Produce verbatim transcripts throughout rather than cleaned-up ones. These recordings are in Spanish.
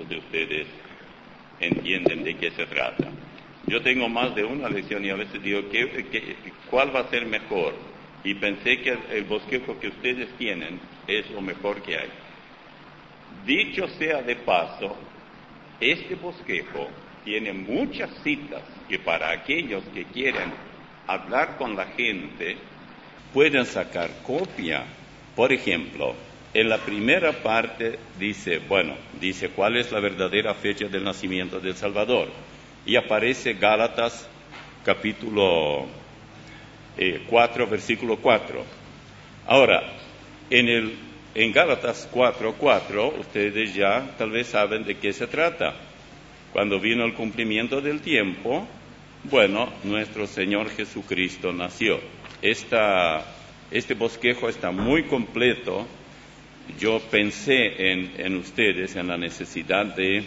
muchos de ustedes entienden de qué se trata. Yo tengo más de una lección y a veces digo, ¿qué, qué, ¿cuál va a ser mejor? Y pensé que el bosquejo que ustedes tienen es lo mejor que hay. Dicho sea de paso, este bosquejo tiene muchas citas que para aquellos que quieren hablar con la gente pueden sacar copia. Por ejemplo, en la primera parte dice, bueno, dice cuál es la verdadera fecha del nacimiento del Salvador. Y aparece Gálatas capítulo eh, cuatro, versículo cuatro. Ahora, en, el, en Gálatas cuatro, cuatro, ustedes ya tal vez saben de qué se trata. Cuando vino el cumplimiento del tiempo, bueno, nuestro Señor Jesucristo nació. Esta, este bosquejo está muy completo. Yo pensé en, en ustedes, en la necesidad de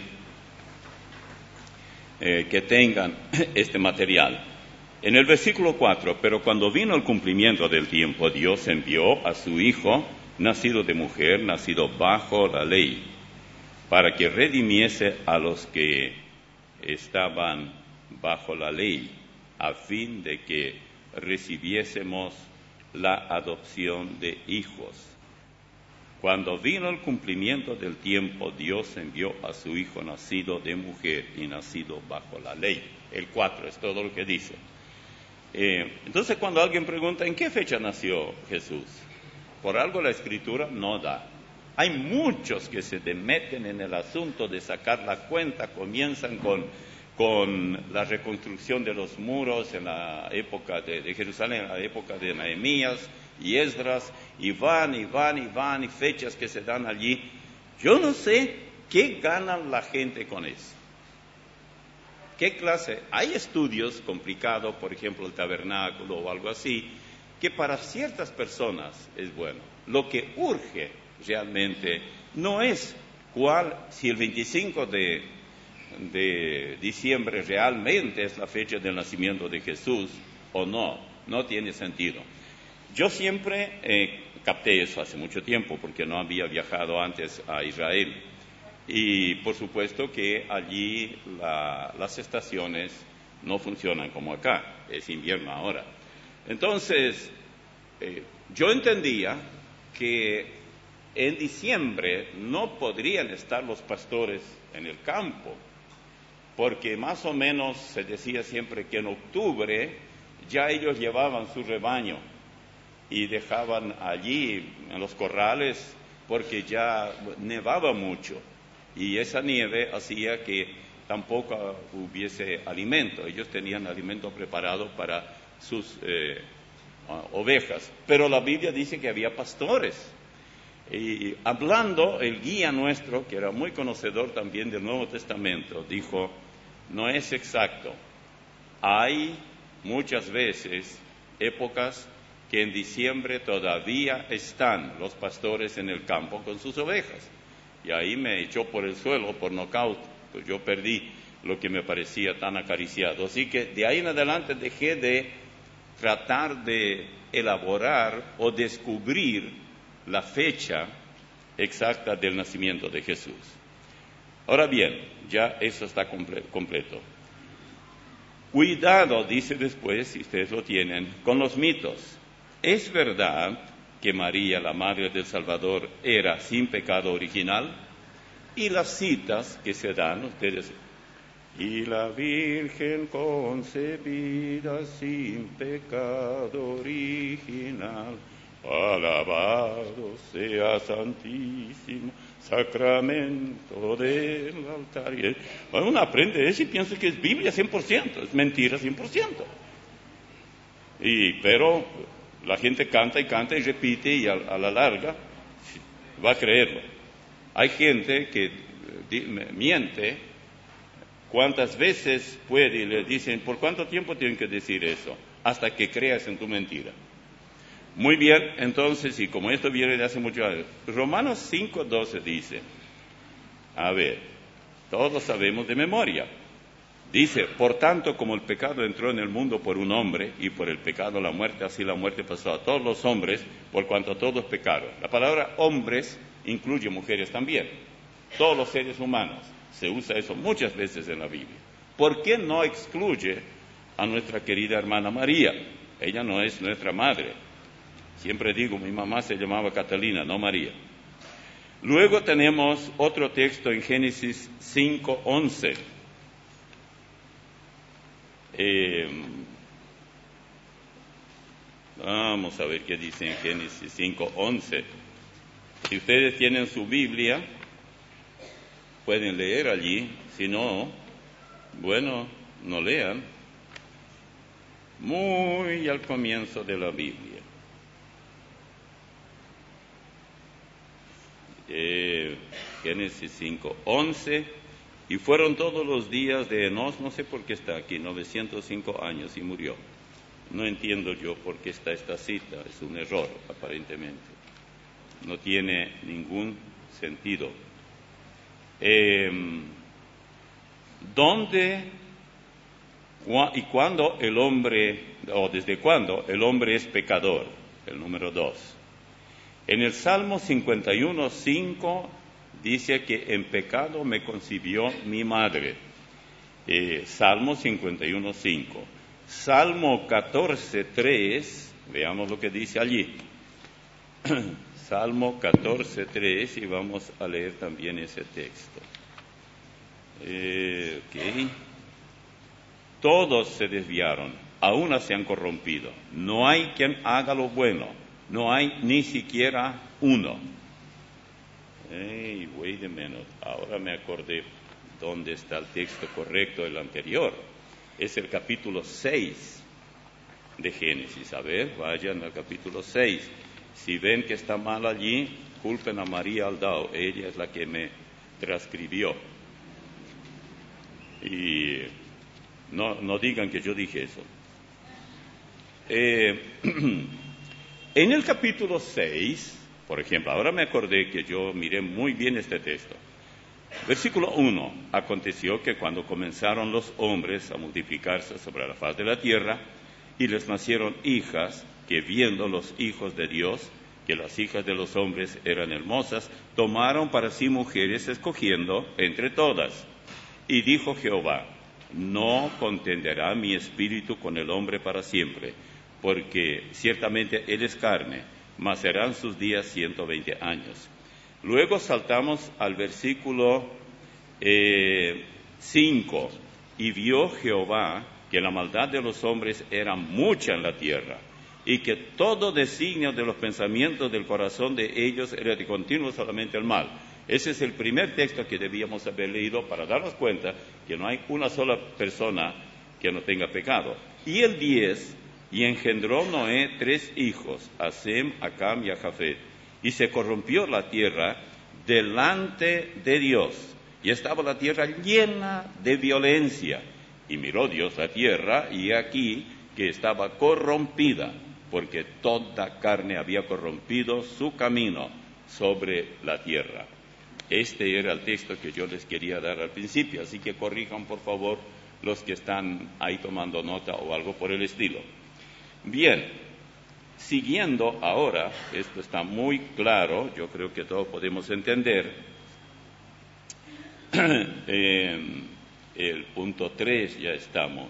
eh, que tengan este material. En el versículo cuatro, pero cuando vino el cumplimiento del tiempo, Dios envió a su Hijo, nacido de mujer, nacido bajo la ley, para que redimiese a los que estaban bajo la ley, a fin de que recibiésemos la adopción de hijos. Cuando vino el cumplimiento del tiempo, Dios envió a su Hijo nacido de mujer y nacido bajo la ley. El cuatro es todo lo que dice. Eh, entonces, cuando alguien pregunta, ¿en qué fecha nació Jesús? Por algo la Escritura no da. Hay muchos que se meten en el asunto de sacar la cuenta, comienzan con, con la reconstrucción de los muros en la época de, de Jerusalén, en la época de Nehemías y Esdras, y van, y van, y van, y fechas que se dan allí. Yo no sé qué ganan la gente con eso. ¿Qué clase? Hay estudios complicados, por ejemplo, el tabernáculo o algo así, que para ciertas personas es bueno. Lo que urge realmente no es cuál, si el veinticinco de, de diciembre realmente es la fecha del nacimiento de Jesús o no, no tiene sentido. Yo siempre eh, capté eso hace mucho tiempo porque no había viajado antes a Israel y por supuesto que allí la, las estaciones no funcionan como acá, es invierno ahora. Entonces, eh, yo entendía que en diciembre no podrían estar los pastores en el campo, porque más o menos se decía siempre que en octubre ya ellos llevaban su rebaño y dejaban allí en los corrales porque ya nevaba mucho y esa nieve hacía que tampoco hubiese alimento. Ellos tenían alimento preparado para sus eh, ovejas, pero la Biblia dice que había pastores. Y hablando, el guía nuestro, que era muy conocedor también del Nuevo Testamento, dijo, no es exacto. Hay muchas veces épocas que en diciembre todavía están los pastores en el campo con sus ovejas. Y ahí me echó por el suelo, por nocaut, pues yo perdí lo que me parecía tan acariciado. Así que de ahí en adelante dejé de tratar de elaborar o descubrir la fecha exacta del nacimiento de Jesús. Ahora bien, ya eso está comple- completo. Cuidado, dice después, si ustedes lo tienen, con los mitos. ¿Es verdad que María, la madre del Salvador, era sin pecado original? Y las citas que se dan, ustedes, y la Virgen concebida sin pecado original, alabado sea Santísimo Sacramento del altar. Y bueno, uno aprende eso y piensa que es Biblia cien por ciento, es mentira cien por ciento. Y, pero la gente canta y canta y repite y a, a la larga va a creerlo. Hay gente que di, miente cuántas veces puede y le dicen, ¿por cuánto tiempo tienen que decir eso? Hasta que creas en tu mentira. Muy bien, entonces, y como esto viene de hace mucho años, Romanos cinco doce dice, a ver, todos sabemos de memoria, dice, por tanto, como el pecado entró en el mundo por un hombre, y por el pecado la muerte, así la muerte pasó a todos los hombres, por cuanto todos pecaron. La palabra hombres incluye mujeres también. todos los seres humanos. Se usa eso muchas veces en la Biblia. ¿Por qué no excluye a nuestra querida hermana María? Ella no es nuestra madre. Siempre digo, mi mamá se llamaba Catalina, no María. Luego tenemos otro texto en Génesis cinco once. Eh, vamos a ver qué dice en Génesis cinco once. Si ustedes tienen su Biblia, pueden leer allí. Si no, bueno, no lean. Muy al comienzo de la Biblia. Eh, Génesis cinco once. Y fueron todos los días de Enos, no sé por qué está aquí, novecientos cinco años y murió. No entiendo yo por qué está esta cita, es un error aparentemente. No tiene ningún sentido. Eh, ¿Dónde y cuándo el hombre, o desde cuándo el hombre es pecador? El número dos. En el Salmo cincuenta y uno cinco dice que en pecado me concibió mi madre. Eh, Salmo cincuenta y uno cinco. Salmo catorce tres, veamos lo que dice allí. Salmo catorce tres, y vamos a leer también ese texto. Eh, okay. Todos se desviaron, a una se han corrompido. No hay quien haga lo bueno, no hay ni siquiera uno. Hey, wait a minute, ahora me acordé dónde está el texto correcto, el anterior. Es el capítulo seis de Génesis. A ver, vayan al capítulo seis. Si ven que está mal allí, culpen a María Aldao, ella es la que me transcribió. Y no, no digan que yo dije eso. Eh, en el capítulo seis, por ejemplo, ahora me acordé que yo miré muy bien este texto. Versículo uno. Aconteció que cuando comenzaron los hombres a multiplicarse sobre la faz de la tierra, y les nacieron hijas, que viendo los hijos de Dios, que las hijas de los hombres eran hermosas, tomaron para sí mujeres, escogiendo entre todas. Y dijo Jehová: no contenderá mi espíritu con el hombre para siempre, porque ciertamente él es carne, mas serán sus días ciento veinte años. Luego saltamos al versículo eh, cinco. Y vio Jehová que la maldad de los hombres era mucha en la tierra, y que todo designio de los pensamientos del corazón de ellos era de continuo solamente el mal. Ese es el primer texto que debíamos haber leído para darnos cuenta que no hay una sola persona que no tenga pecado. Y el diez, y engendró Noé tres hijos, a Sem, a Cam y a Jafet, y se corrompió la tierra delante de Dios, y estaba la tierra llena de violencia. Y miró Dios la tierra, y aquí que estaba corrompida, porque toda carne había corrompido su camino sobre la tierra. Este era el texto que yo les quería dar al principio, así que corrijan por favor los que están ahí tomando nota o algo por el estilo. Bien, siguiendo ahora, esto está muy claro, yo creo que todos podemos entender. eh, el punto tres ya estamos.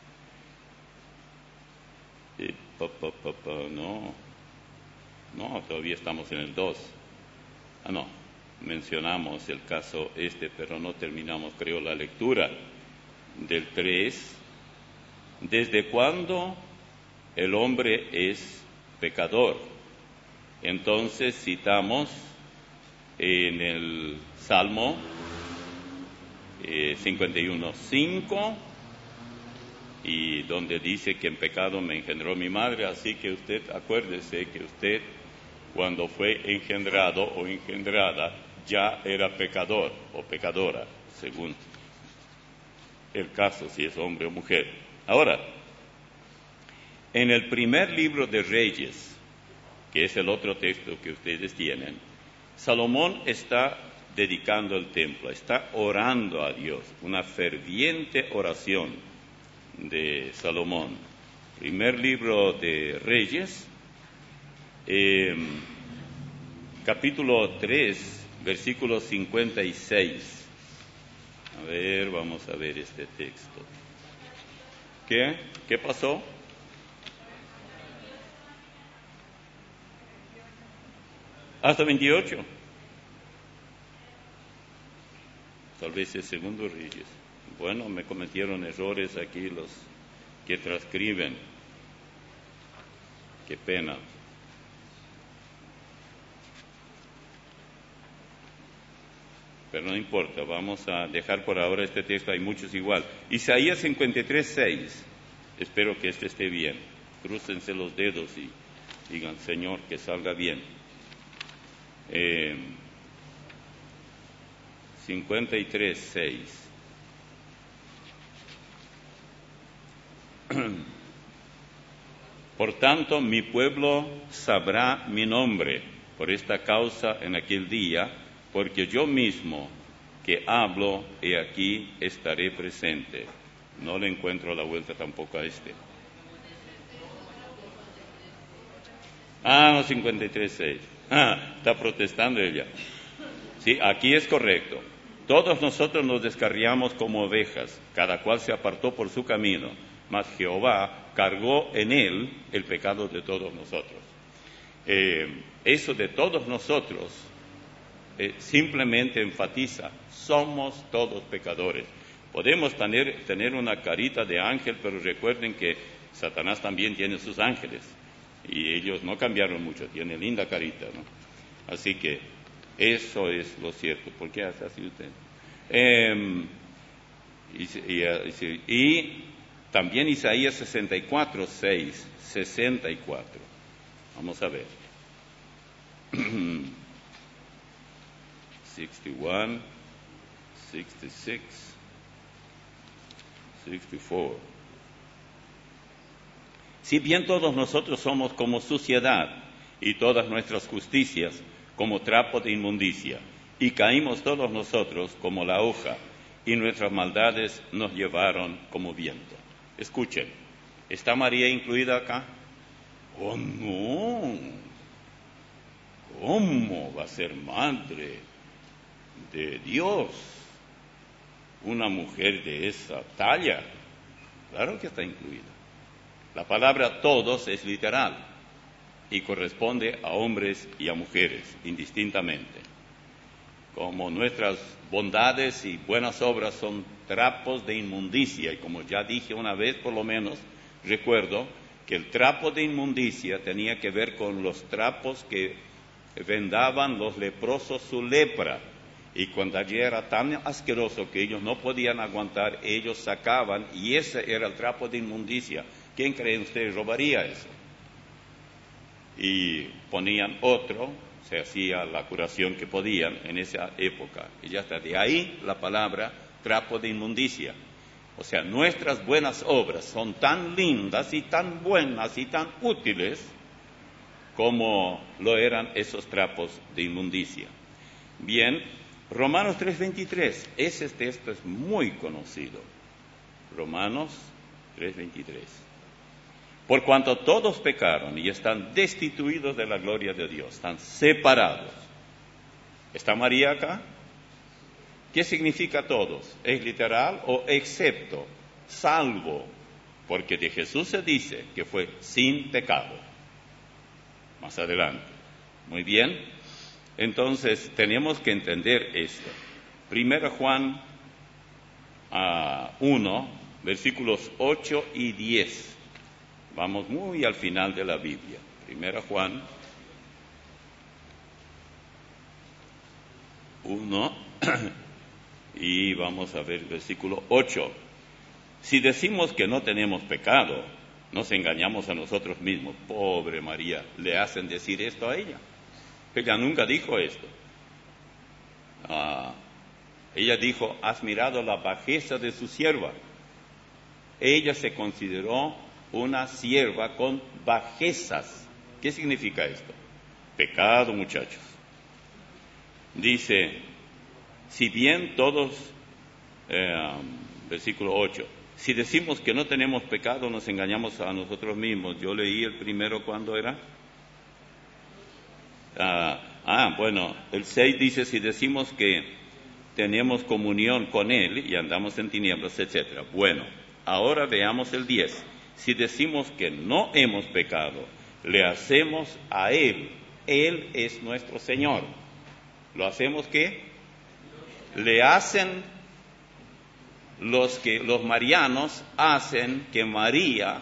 Eh, pa, pa, pa, pa, no, no, todavía estamos en el dos. Ah, no, mencionamos el caso este, pero no terminamos, creo, la lectura del tres. ¿Desde cuándo el hombre es pecador? Entonces citamos en el Salmo eh, cincuenta y uno cinco, y donde dice que en pecado me engendró mi madre, así que usted acuérdese que usted, cuando fue engendrado o engendrada, ya era pecador o pecadora, según el caso, si es hombre o mujer. Ahora, en el primer libro de Reyes, que es el otro texto que ustedes tienen, Salomón está dedicando el templo, está orando a Dios, una ferviente oración de Salomón. Primer libro de Reyes, eh, capítulo tres, versículo cincuenta y seis. A ver, vamos a ver este texto. ¿Qué? ¿Qué pasó? Hasta veintiocho. Tal vez es segundo Reyes. Bueno, me cometieron errores aquí los que transcriben. Qué pena. Pero no importa, vamos a dejar por ahora este texto, hay muchos igual. Isaías cincuenta y tres, seis. Espero que este esté bien. Crúcense los dedos y digan, Señor, que salga bien. Eh, cincuenta y tres, seis. Por tanto, mi pueblo sabrá mi nombre por esta causa en aquel día, porque yo mismo que hablo, he aquí estaré presente. No le encuentro la vuelta tampoco a este. Ah, no, cincuenta y tres, seis. Ah, está protestando ella. Sí, aquí es correcto. Todos nosotros nos descarriamos como ovejas, cada cual se apartó por su camino, mas Jehová cargó en él el pecado de todos nosotros. Eh, eso de todos nosotros eh, simplemente enfatiza, somos todos pecadores. Podemos tener, tener una carita de ángel, pero recuerden que Satanás también tiene sus ángeles, y ellos no cambiaron mucho, tienen linda carita, ¿no? Así que eso es lo cierto. ¿Por qué hace así usted? Eh, y, y, y también Isaías sesenta y cuatro, seis, sesenta y cuatro. Vamos a ver. sesenta y uno, sesenta y seis, sesenta y cuatro. Si bien todos nosotros somos como suciedad y todas nuestras justicias como trapo de inmundicia, y caímos todos nosotros como la hoja, y nuestras maldades nos llevaron como viento. Escuchen, ¿está María incluida acá? Oh, no. ¿Cómo va a ser madre de Dios una mujer de esa talla? Claro que está incluida. La palabra todos es literal y corresponde a hombres y a mujeres, indistintamente. Como nuestras bondades y buenas obras son trapos de inmundicia, y como ya dije una vez por lo menos, recuerdo que el trapo de inmundicia tenía que ver con los trapos que vendaban los leprosos su lepra, y cuando allí era tan asqueroso que ellos no podían aguantar, ellos sacaban, y ese era el trapo de inmundicia. ¿Quién creen ustedes robaría eso? Y ponían otro, se hacía la curación que podían en esa época, y ya está. De ahí la palabra trapo de inmundicia. O sea, nuestras buenas obras son tan lindas y tan buenas y tan útiles como lo eran esos trapos de inmundicia. Bien, Romanos tres veintitrés, ese texto es muy conocido. Romanos tres veintitrés. Por cuanto todos pecaron y están destituidos de la gloria de Dios, están separados. ¿Está María acá? ¿Qué significa todos? ¿Es literal o excepto? Salvo, porque de Jesús se dice que fue sin pecado. Más adelante. Muy bien. Entonces, tenemos que entender esto. Primera Juan uh, uno, versículos ocho y diez. Vamos muy al final de la Biblia. Primera Juan uno, y vamos a ver el versículo ocho. Si decimos que no tenemos pecado, nos engañamos a nosotros mismos. Pobre María, le hacen decir esto a ella. Ella nunca dijo esto. Ah, ella dijo, has mirado la bajeza de su sierva. Ella se consideró una sierva con bajezas. ¿Qué significa esto? Pecado, muchachos. Dice, si bien todos, eh, versículo ocho, si decimos que no tenemos pecado, nos engañamos a nosotros mismos. Yo leí el primero, ¿cuándo era? Ah, Ah, bueno, el seis dice, si decimos que tenemos comunión con Él y andamos en tinieblas, etcétera. Bueno, ahora veamos el diez. Si decimos que no hemos pecado, le hacemos a Él. Él es nuestro Señor. ¿Lo hacemos qué? Le hacen los que los marianos hacen que María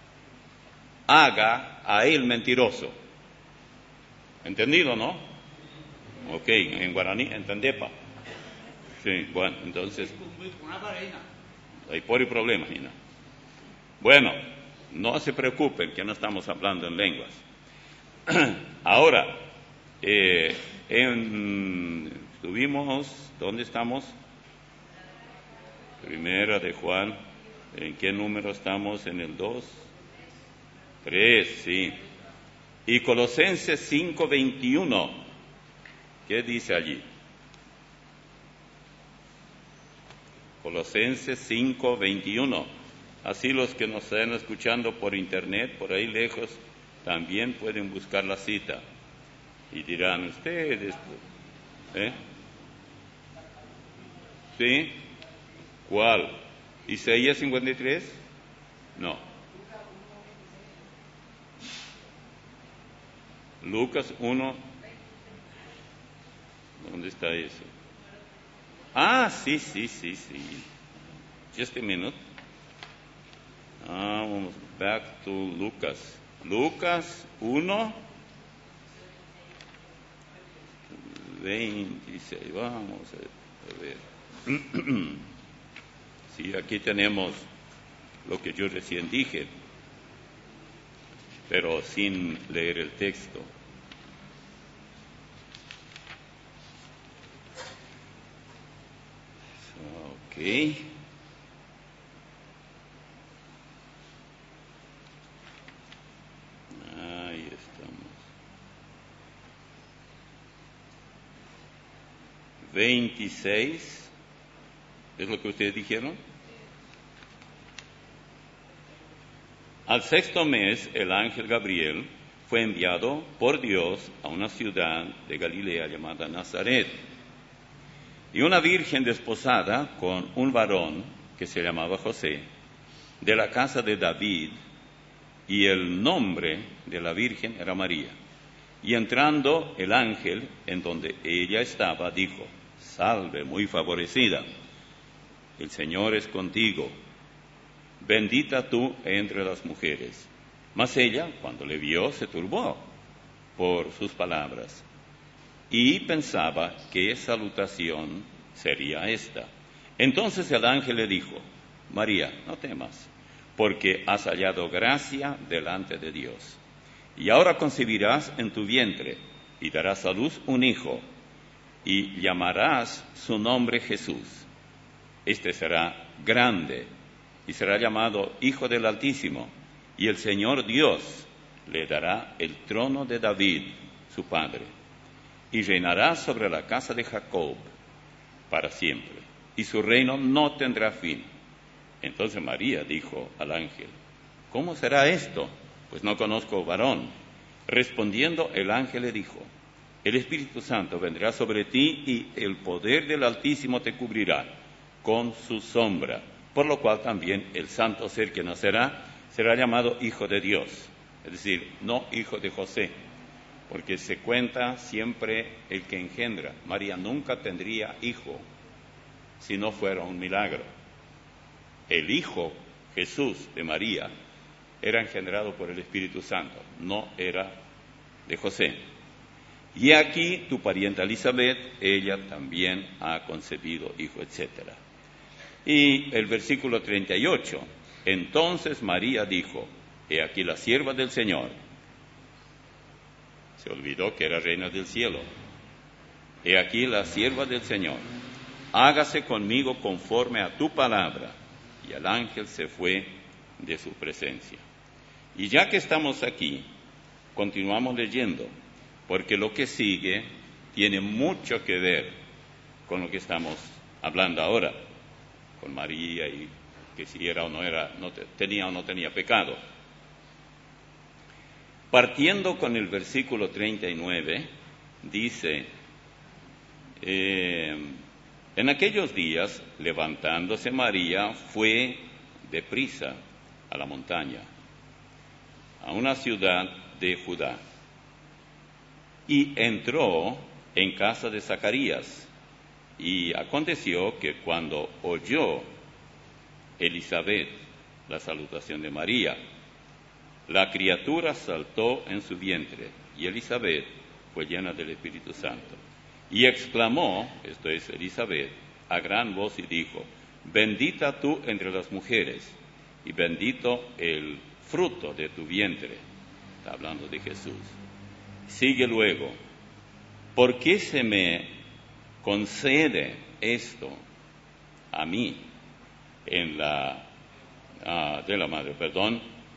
haga a Él mentiroso. ¿Entendido, no? Ok, en guaraní, entendepa. Sí, bueno, entonces, hay por el problema, Gina. Bueno, no se preocupen que no estamos hablando en lenguas. Ahora, eh, en, estuvimos, ¿dónde estamos? Primera de Juan, ¿en qué número estamos? En el dos. tres, sí. Y Colosenses cinco veintiuno, ¿qué dice allí? Colosenses cinco veintiuno. Así los que nos están escuchando por internet, por ahí lejos, también pueden buscar la cita. Y dirán, ustedes, ¿eh? ¿Sí? ¿Cuál? ¿Isaías cincuenta y tres? No. Lucas uno. ¿Dónde está eso? Ah, sí, sí, sí, sí. Just a minute. Ah, vamos back to Lucas. Lucas uno, veintiséis. Vamos a ver. Sí, aquí tenemos lo que yo recién dije, pero sin leer el texto. Ok. Ahí estamos. veintiséis. ¿Es lo que ustedes dijeron? Al sexto mes, el ángel Gabriel fue enviado por Dios a una ciudad de Galilea llamada Nazaret. Y una virgen desposada con un varón que se llamaba José, de la casa de David, y el nombre de la virgen era María. Y entrando el ángel en donde ella estaba, dijo, salve, muy favorecida, el Señor es contigo, bendita tú entre las mujeres. Mas ella, cuando le vio, se turbó por sus palabras y pensaba qué salutación sería esta. Entonces el ángel le dijo, María, no temas, porque has hallado gracia delante de Dios. Y ahora concebirás en tu vientre y darás a luz un hijo y llamarás su nombre Jesús. Este será grande y será llamado Hijo del Altísimo, y el Señor Dios le dará el trono de David, su padre, y reinará sobre la casa de Jacob para siempre, y su reino no tendrá fin. Entonces María dijo al ángel, ¿cómo será esto? Pues no conozco varón. Respondiendo el ángel le dijo, el Espíritu Santo vendrá sobre ti y el poder del Altísimo te cubrirá con su sombra, por lo cual también el santo ser que nacerá será llamado Hijo de Dios, es decir, no hijo de José, porque se cuenta siempre el que engendra. María nunca tendría hijo si no fuera un milagro. El Hijo Jesús de María era engendrado por el Espíritu Santo, no era de José. Y aquí tu parienta Elizabeth, ella también ha concebido hijo, etcétera. Y el versículo treinta y ocho, entonces María dijo, he aquí la sierva del Señor. Se olvidó que era reina del cielo. He aquí la sierva del Señor, hágase conmigo conforme a tu palabra. Y el ángel se fue de su presencia. Y ya que estamos aquí, continuamos leyendo, porque lo que sigue tiene mucho que ver con lo que estamos hablando ahora, con María y que si era o no era, no te, tenía o no tenía pecado. Partiendo con el versículo treinta y nueve, dice, eh, en aquellos días, levantándose María, fue deprisa a la montaña, a una ciudad de Judá, y entró en casa de Zacarías. Y aconteció que cuando oyó Elisabet la salutación de María, la criatura saltó en su vientre, y Elisabet fue llena del Espíritu Santo. Y exclamó, esto es Elisabet, a gran voz y dijo, bendita tú entre las mujeres, y bendito el fruto de tu vientre. Está hablando de Jesús. Sigue luego, ¿por qué se me concede esto a mí en la uh, de la madre, perdón,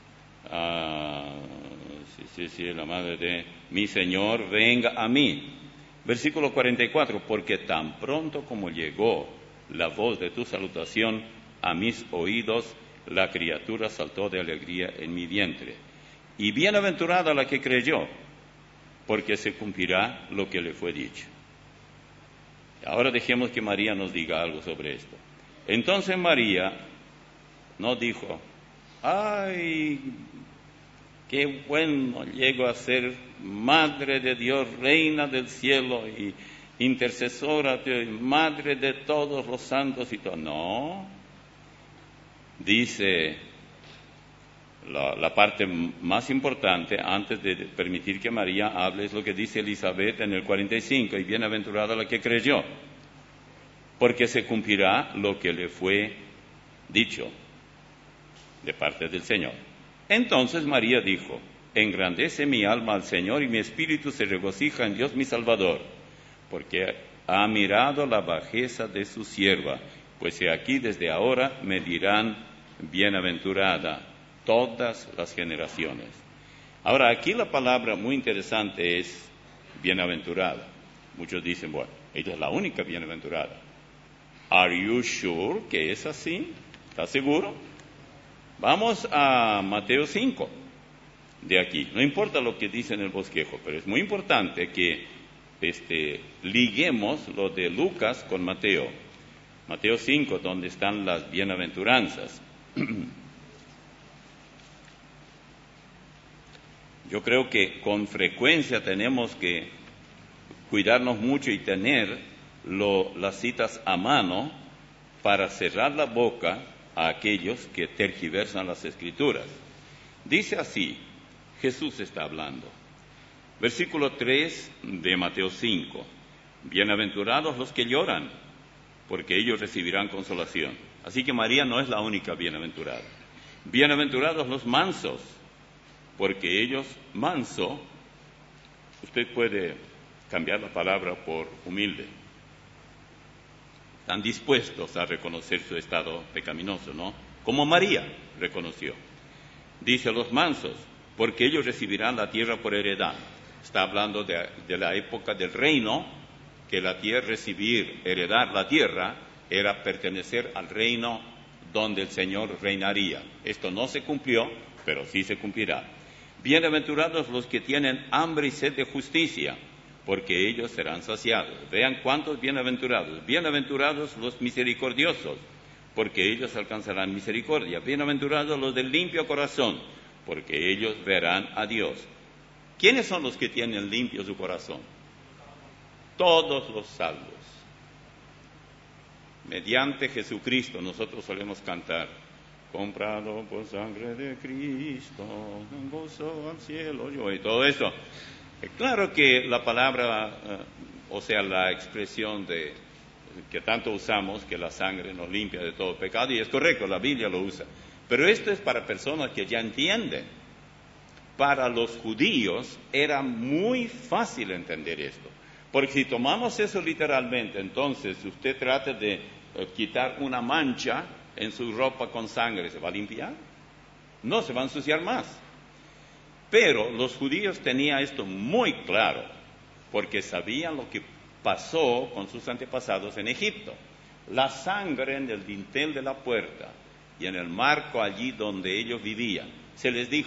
uh, sí, sí, sí, la madre de mi Señor, venga a mí? Versículo cuarenta y cuatro, porque tan pronto como llegó la voz de tu salutación a mis oídos, la criatura saltó de alegría en mi vientre. Y bienaventurada la que creyó, porque se cumplirá lo que le fue dicho. Ahora dejemos que María nos diga algo sobre esto. Entonces María no dijo, ay, qué bueno, llego a ser madre de Dios, reina del cielo y intercesora, de, madre de todos los santos y todo. No, dice la, la parte más importante antes de permitir que María hable, es lo que dice Elisabet en el cuarenta y cinco, y bienaventurada la que creyó, porque se cumplirá lo que le fue dicho de parte del Señor. Entonces María dijo, engrandece mi alma al Señor y mi espíritu se regocija en Dios mi Salvador, porque ha mirado la bajeza de su sierva, pues he aquí desde ahora me dirán bienaventurada todas las generaciones. Ahora, aquí la palabra muy interesante es bienaventurada. Muchos dicen, bueno, ella es la única bienaventurada. ¿Are you sure que es así? ¿Estás seguro? Vamos a Mateo cinco, de aquí. No importa lo que dice en el bosquejo, pero es muy importante que este, liguemos lo de Lucas con Mateo. Mateo cinco, donde están las bienaventuranzas. Yo creo que con frecuencia tenemos que cuidarnos mucho y tener lo, las citas a mano para cerrar la boca a aquellos que tergiversan las Escrituras. Dice así, Jesús está hablando. Versículo tres de Mateo cinco. Bienaventurados los que lloran, porque ellos recibirán consolación. Así que María no es la única bienaventurada. Bienaventurados los mansos, porque ellos, manso, usted puede cambiar la palabra por humilde. Están dispuestos a reconocer su estado pecaminoso, ¿no? Como María reconoció. Dice los mansos, porque ellos recibirán la tierra por heredad. Está hablando de, de la época del reino, que la tierra, recibir, heredar la tierra, era pertenecer al reino donde el Señor reinaría. Esto no se cumplió, pero sí se cumplirá. Bienaventurados los que tienen hambre y sed de justicia, porque ellos serán saciados. Vean cuántos bienaventurados. Bienaventurados los misericordiosos, porque ellos alcanzarán misericordia. Bienaventurados los del limpio corazón, porque ellos verán a Dios. ¿Quiénes son los que tienen limpio su corazón? Todos los salvos. Mediante Jesucristo nosotros solemos cantar, comprado por sangre de Cristo, en gozo al cielo yo, y todo eso. Claro que la palabra, o sea, la expresión de que tanto usamos, que la sangre nos limpia de todo pecado, y es correcto, la Biblia lo usa. Pero esto es para personas que ya entienden. Para los judíos era muy fácil entender esto. Porque si tomamos eso literalmente, entonces si usted trata de eh, quitar una mancha en su ropa con sangre, ¿se va a limpiar? No, se va a ensuciar más. Pero los judíos tenían esto muy claro, porque sabían lo que pasó con sus antepasados en Egipto. La sangre en el dintel de la puerta y en el marco allí donde ellos vivían. Se les dijo,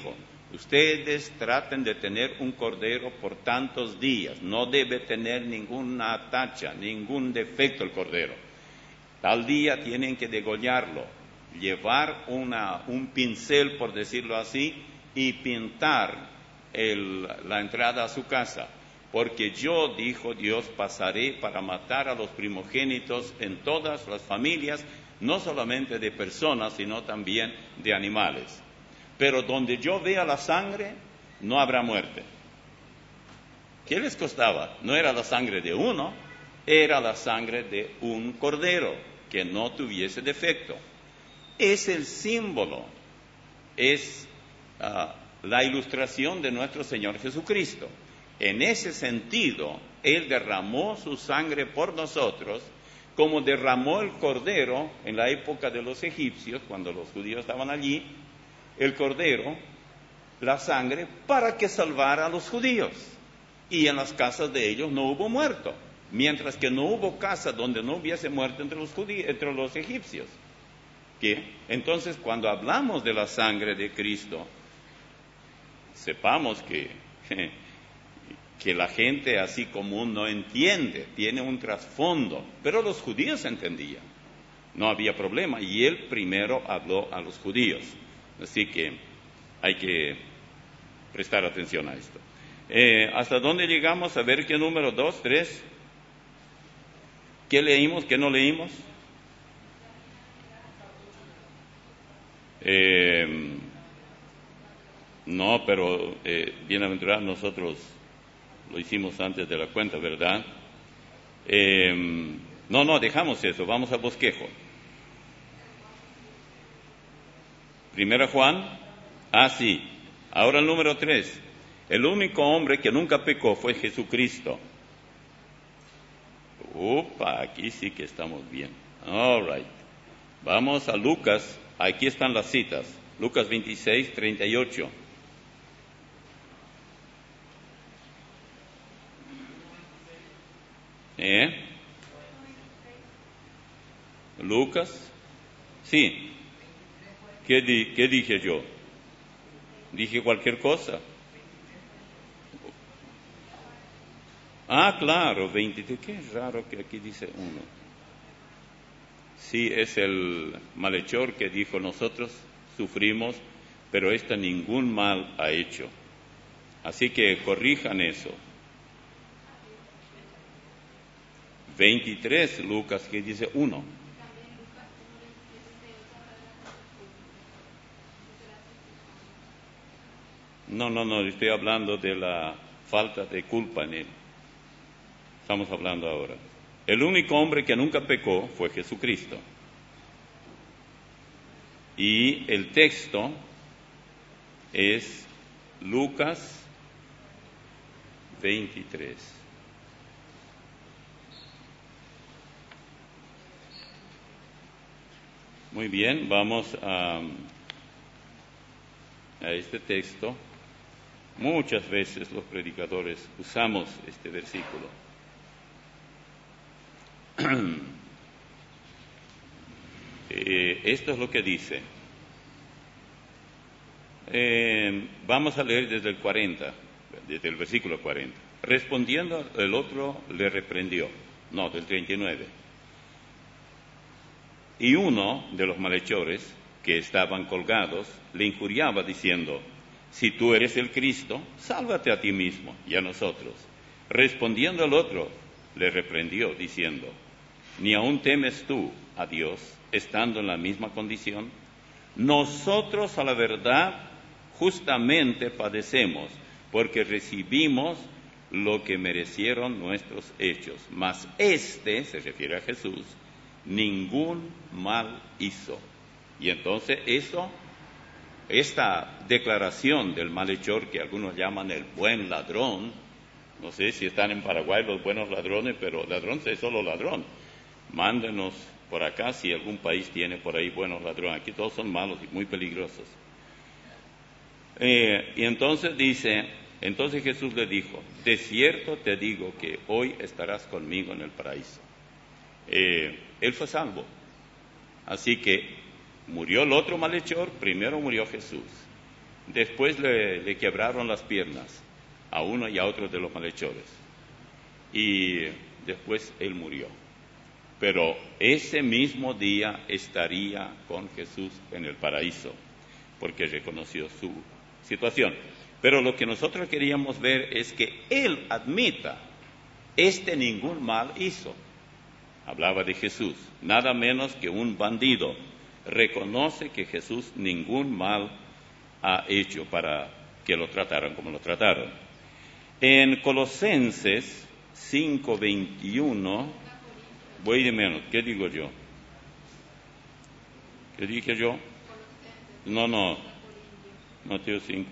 Ustedes traten de tener un cordero por tantos días. No debe tener ninguna tacha, ningún defecto el cordero. Tal día tienen que degollarlo, llevar una, un pincel, por decirlo así, y pintar el, la entrada a su casa. Porque yo, dijo Dios, pasaré para matar a los primogénitos en todas las familias, no solamente de personas, sino también de animales. Pero donde yo vea la sangre, no habrá muerte. ¿Qué les costaba? No era la sangre de uno, era la sangre de un cordero que no tuviese defecto. Es el símbolo, es uh, la ilustración de nuestro Señor Jesucristo. En ese sentido, Él derramó su sangre por nosotros, como derramó el cordero en la época de los egipcios, cuando los judíos estaban allí, el cordero, la sangre, para que salvara a los judíos. Y en las casas de ellos no hubo muerto, mientras que no hubo casa donde no hubiese muerto entre los judíos, entre los egipcios. ¿Qué? Entonces, cuando hablamos de la sangre de Cristo, sepamos que, que la gente así común no entiende, tiene un trasfondo, pero los judíos entendían, no había problema, y Él primero habló a los judíos. Así que hay que prestar atención a esto. Eh, ¿Hasta dónde llegamos? A ver qué número, dos, tres. ¿Qué leímos? ¿Qué no leímos? Eh, no, pero eh, bienaventurados nosotros lo hicimos antes de la cuenta, ¿verdad? Eh, no, no, dejamos eso, vamos a bosquejo. Primera Juan, ah sí, ahora el número tres, el único hombre que nunca pecó fue Jesucristo. Upa, aquí sí que estamos bien. All right. Vamos a Lucas, aquí están las citas, Lucas veintiséis, treinta y ocho. ¿Eh? Lucas, sí. ¿Qué, di, ¿Qué dije yo? Dije cualquier cosa. Ah, claro, veintitrés. Qué raro que aquí dice uno. Sí, es el malhechor que dijo, nosotros sufrimos, pero éste ningún mal ha hecho. Así que corrijan eso. veintitrés, Lucas, que dice uno. No, no, no, estoy hablando de la falta de culpa en él. Estamos hablando ahora. El único hombre que nunca pecó fue Jesucristo. Y el texto es Lucas veintitrés. Muy bien, vamos a, a este texto. Muchas veces los predicadores usamos este versículo. Eh, esto es lo que dice. Eh, vamos a leer desde el cuarenta, desde el versículo cuarenta. Respondiendo, el otro le reprendió. No, del treinta y nueve. Y uno de los malhechores que estaban colgados le injuriaba diciendo, si tú eres el Cristo, sálvate a ti mismo y a nosotros. Respondiendo el otro, le reprendió diciendo, ¿ni aún temes tú a Dios, estando en la misma condición? Nosotros a la verdad justamente padecemos, porque recibimos lo que merecieron nuestros hechos. Mas este, se refiere a Jesús, ningún mal hizo. Y entonces eso, esta declaración del malhechor, que algunos llaman el buen ladrón, no sé si están en Paraguay los buenos ladrones, pero ladrón es solo ladrón. Mándenos por acá si algún país tiene por ahí buenos ladrones. Aquí todos son malos y muy peligrosos. Eh, y entonces dice, entonces Jesús le dijo, de cierto te digo que hoy estarás conmigo en el paraíso. Eh, él fue salvo. Así que murió el otro malhechor, primero murió Jesús. Después le, le quebraron las piernas a uno y a otro de los malhechores. Y después él murió. Pero ese mismo día estaría con Jesús en el paraíso, porque reconoció su situación. Pero lo que nosotros queríamos ver es que él admita, este ningún mal hizo. Hablaba de Jesús, nada menos que un bandido. Reconoce que Jesús ningún mal ha hecho para que lo trataran como lo trataron. En Colosenses cinco veintiuno, voy de menos, ¿qué digo yo? ¿Qué dije yo? No, no, Mateo cinco.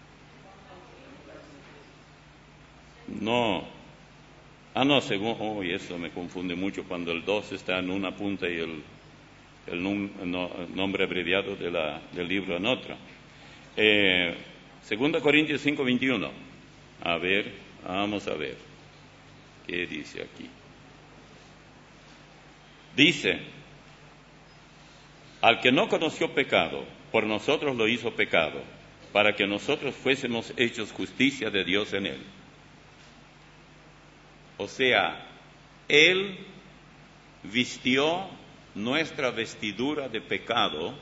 No, ah, no, según, oh, eso me confunde mucho cuando el dos está en una punta y el, el, num, no, el nombre abreviado de la, del libro en otra. Eh, Segunda Corintios cinco veintiuno. A ver, vamos a ver. ¿Qué dice aquí? Dice, al que no conoció pecado, por nosotros lo hizo pecado, para que nosotros fuésemos hechos justicia de Dios en él. O sea, él vistió nuestra vestidura de pecado,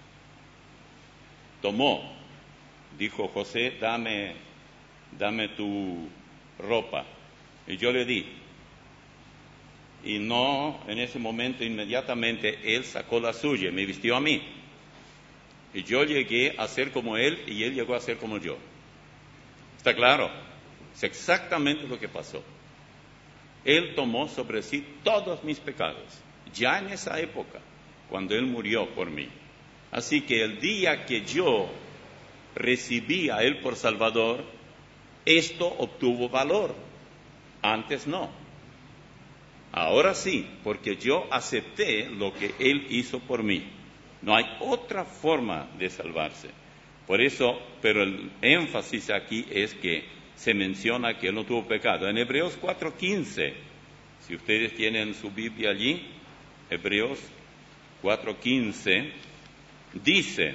tomó, dijo José, dame, dame tu ropa, y yo le di. Y no, en ese momento, inmediatamente, él sacó la suya y me vistió a mí. Y yo llegué a ser como él y él llegó a ser como yo. ¿Está claro? Es exactamente lo que pasó. Él tomó sobre sí todos mis pecados, ya en esa época, cuando él murió por mí. Así que el día que yo recibí a él por Salvador, esto obtuvo valor. Antes no. Ahora sí, porque yo acepté lo que él hizo por mí. No hay otra forma de salvarse. Por eso, pero el énfasis aquí es que se menciona que él no tuvo pecado. En Hebreos cuatro quince, si ustedes tienen su Biblia allí, Hebreos cuatro quince, dice,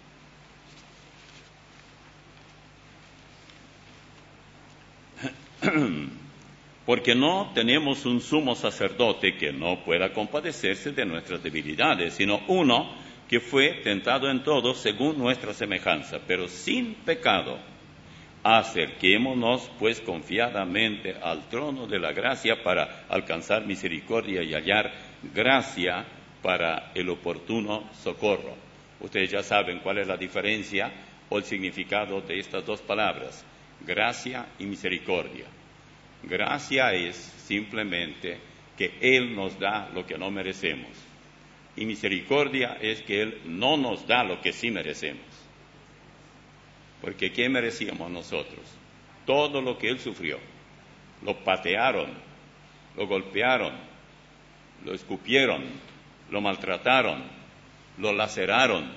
porque no tenemos un sumo sacerdote que no pueda compadecerse de nuestras debilidades, sino uno que fue tentado en todo según nuestra semejanza, pero sin pecado. Acerquémonos pues confiadamente al trono de la gracia para alcanzar misericordia y hallar gracia para el oportuno socorro. Ustedes ya saben cuál es la diferencia o el significado de estas dos palabras, gracia y misericordia. Gracia es simplemente que Él nos da lo que no merecemos. Y misericordia es que Él no nos da lo que sí merecemos. Porque ¿qué merecíamos nosotros? Todo lo que Él sufrió. Lo patearon, lo golpearon, lo escupieron, lo maltrataron, lo laceraron,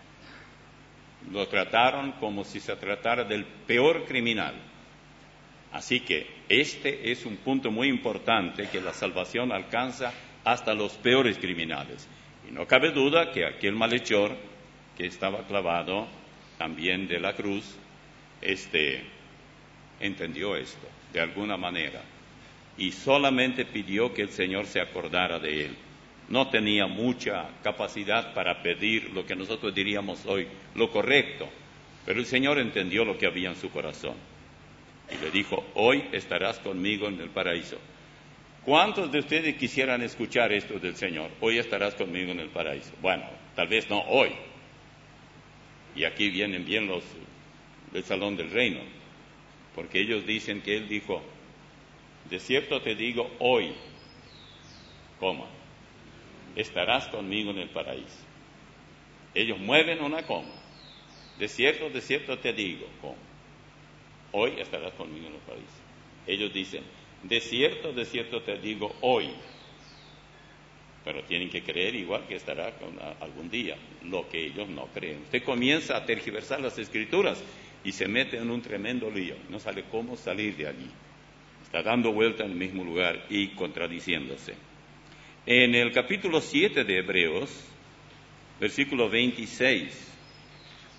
lo trataron como si se tratara del peor criminal. Así que este es un punto muy importante, que la salvación alcanza hasta los peores criminales. Y no cabe duda que aquel malhechor que estaba clavado también de la cruz, este, entendió esto de alguna manera y solamente pidió que el Señor se acordara de él. No tenía mucha capacidad para pedir lo que nosotros diríamos hoy lo correcto, pero el Señor entendió lo que había en su corazón y le dijo, hoy estarás conmigo en el paraíso. ¿Cuántos de ustedes quisieran escuchar esto del Señor? Hoy estarás conmigo en el paraíso. Bueno, tal vez no hoy. Y aquí vienen bien los del Salón del Reino, porque ellos dicen que Él dijo, de cierto te digo hoy, coma, estarás conmigo en el paraíso. Ellos mueven una coma. De cierto, de cierto te digo, coma, hoy estarás conmigo en el paraíso. Ellos dicen, de cierto, de cierto te digo hoy. Pero tienen que creer igual que estará con, a, algún día, lo que ellos no creen. Usted comienza a tergiversar las Escrituras y se mete en un tremendo lío. No sabe cómo salir de allí. Está dando vuelta en el mismo lugar y contradiciéndose. En el capítulo siete de Hebreos, versículo veintiséis,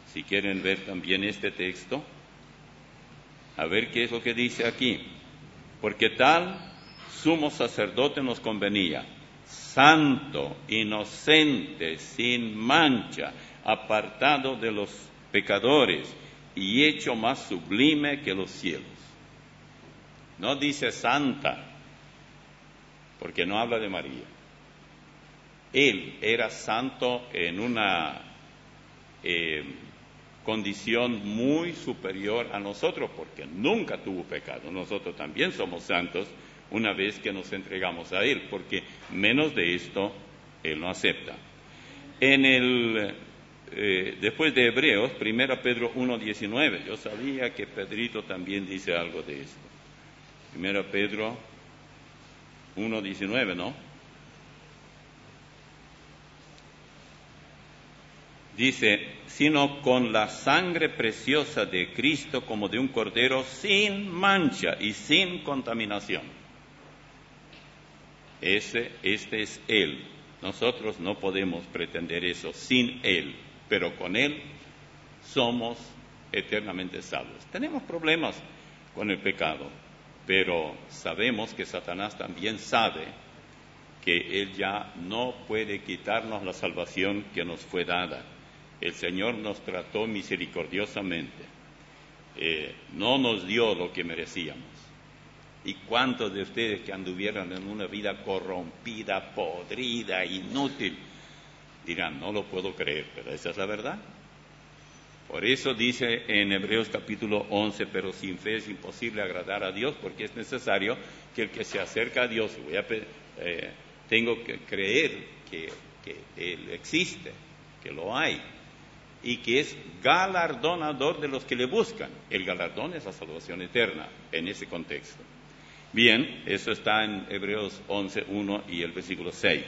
Si quieren ver también este texto, a ver qué es lo que dice aquí. Porque tal sumo sacerdote nos convenía, santo, inocente, sin mancha, apartado de los pecadores y hecho más sublime que los cielos. No dice santa, porque no habla de María. Él era santo en una eh, condición muy superior a nosotros, porque nunca tuvo pecado. Nosotros también somos santos una vez que nos entregamos a Él, porque menos de esto Él no acepta. En el, eh, después de Hebreos, primera Pedro uno diecinueve, yo sabía que Pedrito también dice algo de esto. primera Pedro uno diecinueve, ¿no? Dice, sino con la sangre preciosa de Cristo como de un cordero sin mancha y sin contaminación. Ese, este es Él. Nosotros no podemos pretender eso sin Él, pero con Él somos eternamente salvos. Tenemos problemas con el pecado, pero sabemos que Satanás también sabe que Él ya no puede quitarnos la salvación que nos fue dada. El Señor nos trató misericordiosamente, eh, no nos dio lo que merecíamos. ¿Y cuántos de ustedes que anduvieran en una vida corrompida, podrida, inútil, dirán, no lo puedo creer, pero esa es la verdad? Por eso dice en Hebreos capítulo once, pero sin fe es imposible agradar a Dios, porque es necesario que el que se acerca a Dios, voy a, eh, tengo que creer que, que Él existe, que lo hay, y que es galardonador de los que le buscan. El galardón es la salvación eterna, en ese contexto. Bien, eso está en Hebreos once, uno y el versículo seis.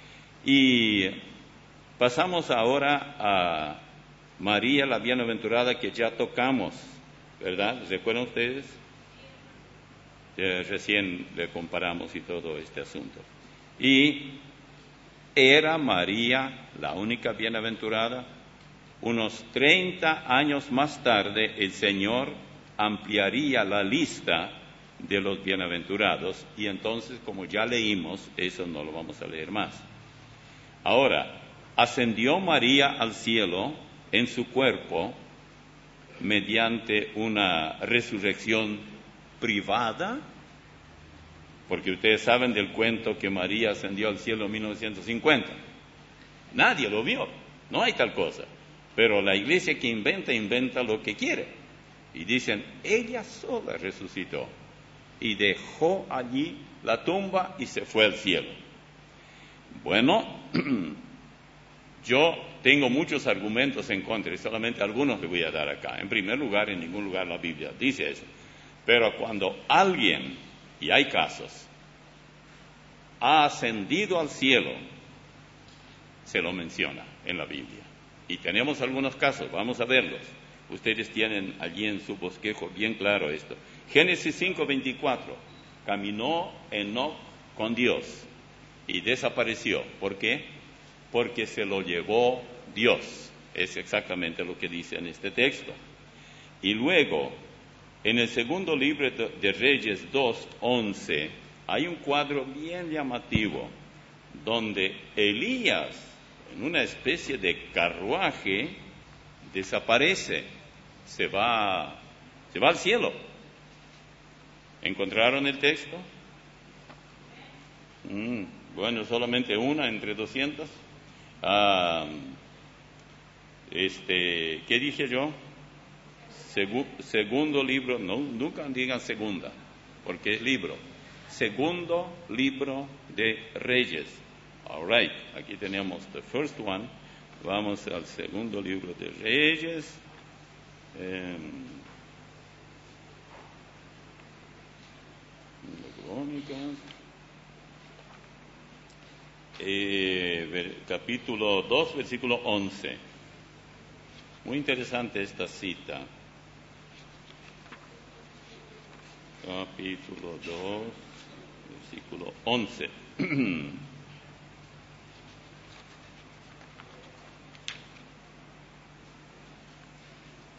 Y pasamos ahora a María, la bienaventurada, que ya tocamos, ¿verdad? ¿Recuerdan ustedes? Eh, recién le comparamos y todo este asunto. Y era María la única bienaventurada. Unos treinta años más tarde, el Señor ampliaría la lista de los bienaventurados, y entonces, como ya leímos, eso no lo vamos a leer más. Ahora, ascendió María al cielo en su cuerpo mediante una resurrección privada, porque ustedes saben del cuento que María ascendió al cielo en mil novecientos cincuenta. Nadie lo vio, no hay tal cosa. Pero la iglesia que inventa, inventa lo que quiere. Y dicen, ella sola resucitó y dejó allí la tumba y se fue al cielo. Bueno, yo tengo muchos argumentos en contra y solamente algunos le voy a dar acá. En primer lugar, en ningún lugar la Biblia dice eso. Pero cuando alguien, y hay casos, ha ascendido al cielo, se lo menciona en la Biblia. Y tenemos algunos casos, vamos a verlos. Ustedes tienen allí en su bosquejo bien claro esto. Génesis cinco veinticuatro, caminó Enoc con Dios y desapareció. ¿Por qué? Porque se lo llevó Dios. Es exactamente lo que dice en este texto. Y luego, en el segundo libro de Reyes dos once, hay un cuadro bien llamativo, donde Elías, en una especie de carruaje, desaparece, se va, se va al cielo. ¿Encontraron el texto? Mm, bueno, solamente una entre doscientas. Ah, este, ¿qué dije yo? Segu, segundo libro, no, nunca digan segunda, porque es libro. Segundo libro de Reyes. All right, aquí tenemos the first one. Vamos al segundo libro de Reyes. Eh, Crónicas. Eh, ver, capítulo dos, versículo once. Muy interesante esta cita. Capítulo dos, versículo once.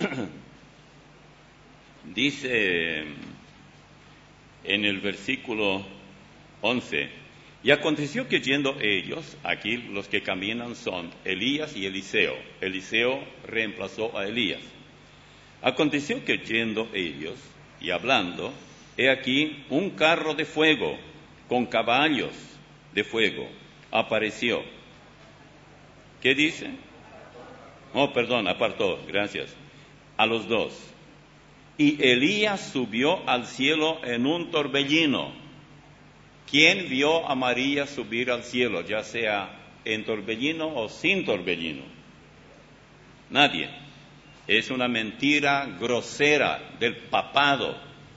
dice en el versículo once, y aconteció que yendo ellos, aquí los que caminan son Elías y Eliseo. Eliseo reemplazó a Elías. Aconteció que yendo ellos y hablando, he aquí un carro de fuego con caballos de fuego apareció. ¿Qué dice? Oh, perdón, apartó, gracias. A los dos. Y Elías subió al cielo en un torbellino. ¿Quién vio a María subir al cielo, ya sea en torbellino o sin torbellino? Nadie. Es una mentira grosera del papado.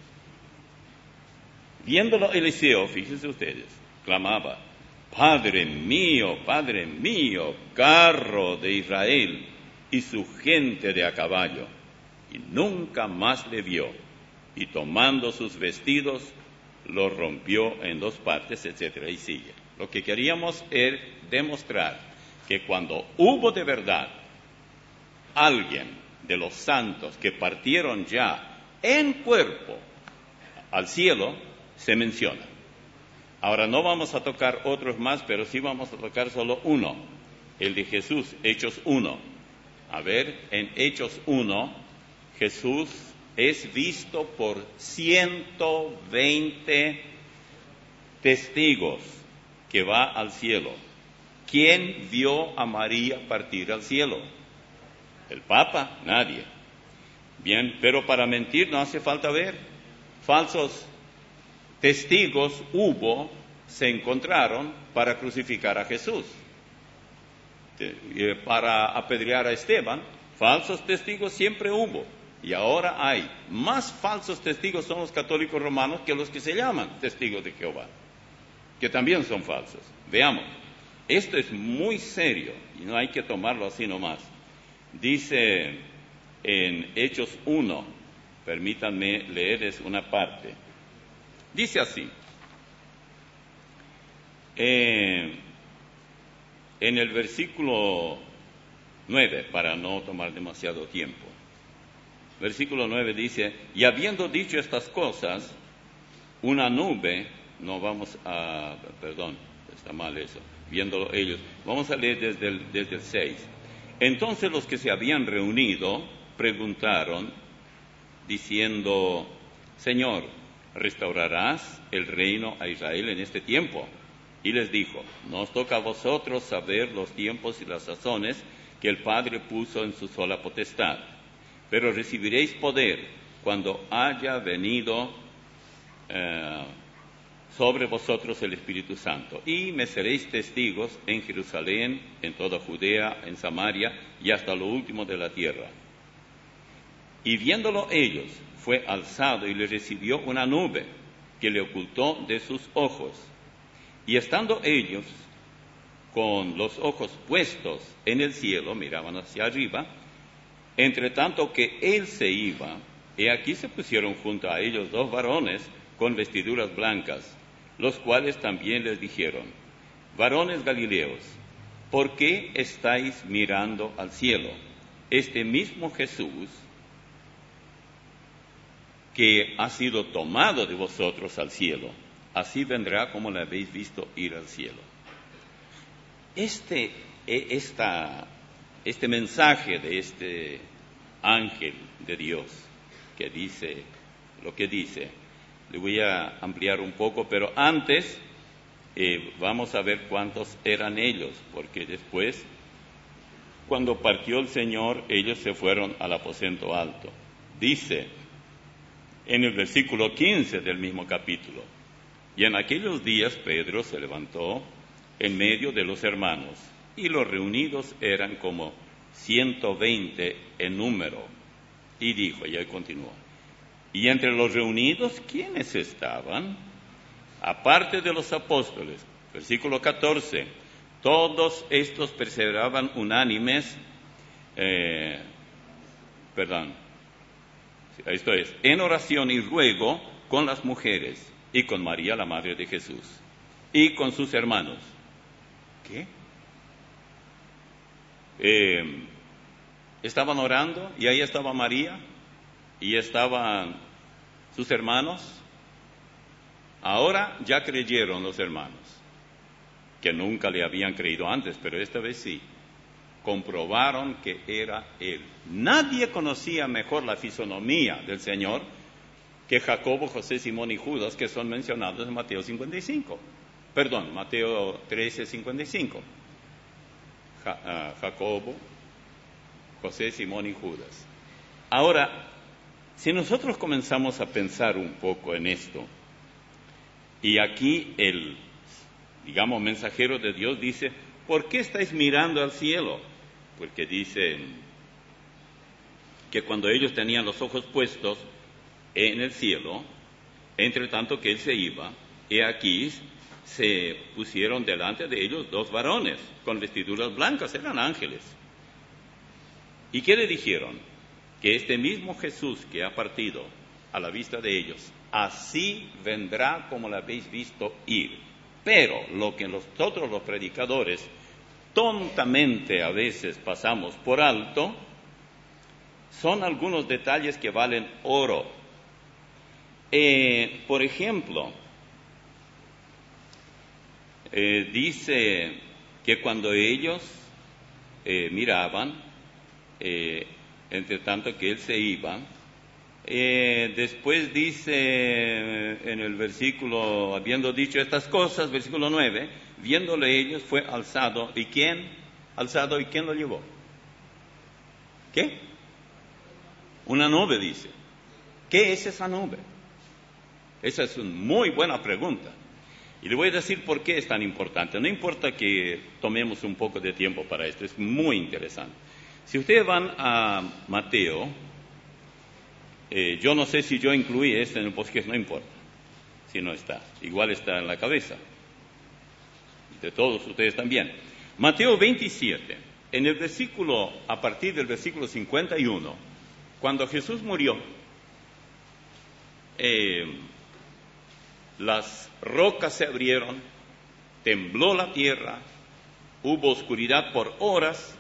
Viéndolo Eliseo, fíjense ustedes, clamaba: Padre mío, Padre mío, carro de Israel y su gente de a caballo. Y nunca más le vio. Y tomando sus vestidos, los rompió en dos partes, etcétera, y sigue. Lo que queríamos es demostrar que cuando hubo de verdad alguien de los santos que partieron ya en cuerpo al cielo, se menciona. Ahora no vamos a tocar otros más, pero sí vamos a tocar solo uno, el de Jesús, Hechos uno. A ver, en Hechos uno, Jesús es visto por ciento veinte testigos que va al cielo. ¿Quién vio a María partir al cielo? ¿El Papa? Nadie. Bien, pero para mentir no hace falta ver. Falsos testigos hubo, se encontraron para crucificar a Jesús. Para apedrear a Esteban, falsos testigos siempre hubo. Y ahora hay más falsos testigos, son los católicos romanos, que los que se llaman testigos de Jehová, que también son falsos. Veamos, esto es muy serio y no hay que tomarlo así nomás. Dice en Hechos uno, permítanme leerles una parte. Dice así, eh, en el versículo nueve, para no tomar demasiado tiempo. Versículo nueve dice, y habiendo dicho estas cosas, una nube, no vamos a, perdón, está mal eso, viéndolo ellos, vamos a leer desde el, desde el seis. Entonces los que se habían reunido preguntaron, diciendo, Señor, ¿restaurarás el reino a Israel en este tiempo? Y les dijo, no os toca a vosotros saber los tiempos y las sazones que el Padre puso en su sola potestad, pero recibiréis poder cuando haya venido eh, sobre vosotros el Espíritu Santo, y me seréis testigos en Jerusalén, en toda Judea, en Samaria y hasta lo último de la tierra. Y viéndolo ellos, fue alzado y le recibió una nube que le ocultó de sus ojos. Y estando ellos con los ojos puestos en el cielo, miraban hacia arriba, entre tanto que él se iba, he aquí se pusieron junto a ellos dos varones con vestiduras blancas, los cuales también les dijeron, varones galileos, ¿por qué estáis mirando al cielo? Este mismo Jesús, que ha sido tomado de vosotros al cielo, así vendrá como le habéis visto ir al cielo. Este, esta, este mensaje de este ángel de Dios que dice lo que dice, le voy a ampliar un poco, pero antes eh, vamos a ver cuántos eran ellos, porque después, cuando partió el Señor, ellos se fueron al aposento alto. Dice en el versículo quince del mismo capítulo, y en aquellos días Pedro se levantó en medio de los hermanos, y los reunidos eran como ciento veinte en número, y dijo, y él continuó, y entre los reunidos, ¿quiénes estaban? Aparte de los apóstoles, versículo catorce, todos estos perseveraban unánimes, eh, perdón, esto es, en oración y ruego con las mujeres, y con María, la madre de Jesús, y con sus hermanos. ¿Qué? Eh, estaban orando y ahí estaba María y estaban sus hermanos. Ahora ya creyeron los hermanos, que nunca le habían creído antes, pero esta vez sí. Comprobaron que era Él. Nadie conocía mejor la fisonomía del Señor que Jacobo, José, Simón y Judas, que son mencionados en Mateo cincuenta y cinco. Perdón, Mateo trece, cincuenta y cinco. Ja, uh, Jacobo, José, Simón y Judas. Ahora, si nosotros comenzamos a pensar un poco en esto, y aquí el, digamos, mensajero de Dios dice, ¿por qué estáis mirando al cielo? Porque dice que cuando ellos tenían los ojos puestos en el cielo, entre tanto que Él se iba, he aquí se pusieron delante de ellos dos varones con vestiduras blancas, eran ángeles. ¿Y qué le dijeron? Que este mismo Jesús que ha partido a la vista de ellos, así vendrá como lo habéis visto ir. Pero lo que nosotros los predicadores tontamente a veces pasamos por alto, son algunos detalles que valen oro. Eh, por ejemplo, eh, dice que cuando ellos eh, miraban, eh, entre tanto que Él se iba, eh, después dice en el versículo, habiendo dicho estas cosas, versículo nueve, viéndole ellos fue alzado. ¿Y quién? Alzado, ¿y quién lo llevó? ¿Qué? Una nube, dice. ¿Qué es esa nube? Esa es una muy buena pregunta. Y le voy a decir por qué es tan importante. No importa que tomemos un poco de tiempo para esto, es muy interesante. Si ustedes van a Mateo, eh, yo no sé si yo incluí esto en el podcast, no importa, si no está. Igual está en la cabeza de todos ustedes también. Mateo veintisiete, en el versículo, a partir del versículo cincuenta y uno, cuando Jesús murió, eh, las rocas se abrieron, tembló la tierra, hubo oscuridad por horas,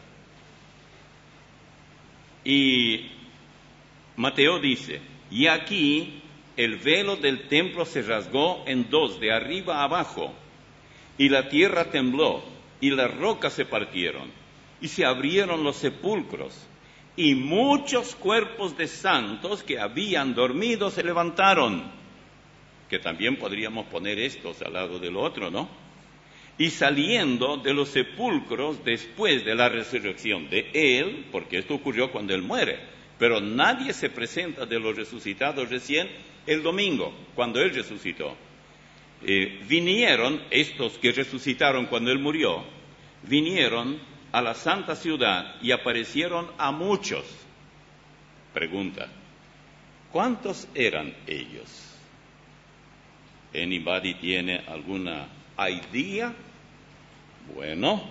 y Mateo dice, y aquí el velo del templo se rasgó en dos, de arriba a abajo, y la tierra tembló, y las rocas se partieron, y se abrieron los sepulcros, y muchos cuerpos de santos que habían dormido se levantaron, que también podríamos poner estos al lado del otro, ¿no? Y saliendo de los sepulcros después de la resurrección de Él, porque esto ocurrió cuando Él muere, pero nadie se presenta de los resucitados recién el domingo, cuando Él resucitó. Eh, vinieron estos que resucitaron cuando Él murió, vinieron a la santa ciudad y aparecieron a muchos. Pregunta, ¿cuántos eran ellos? ¿Anybody tiene alguna idea? Bueno,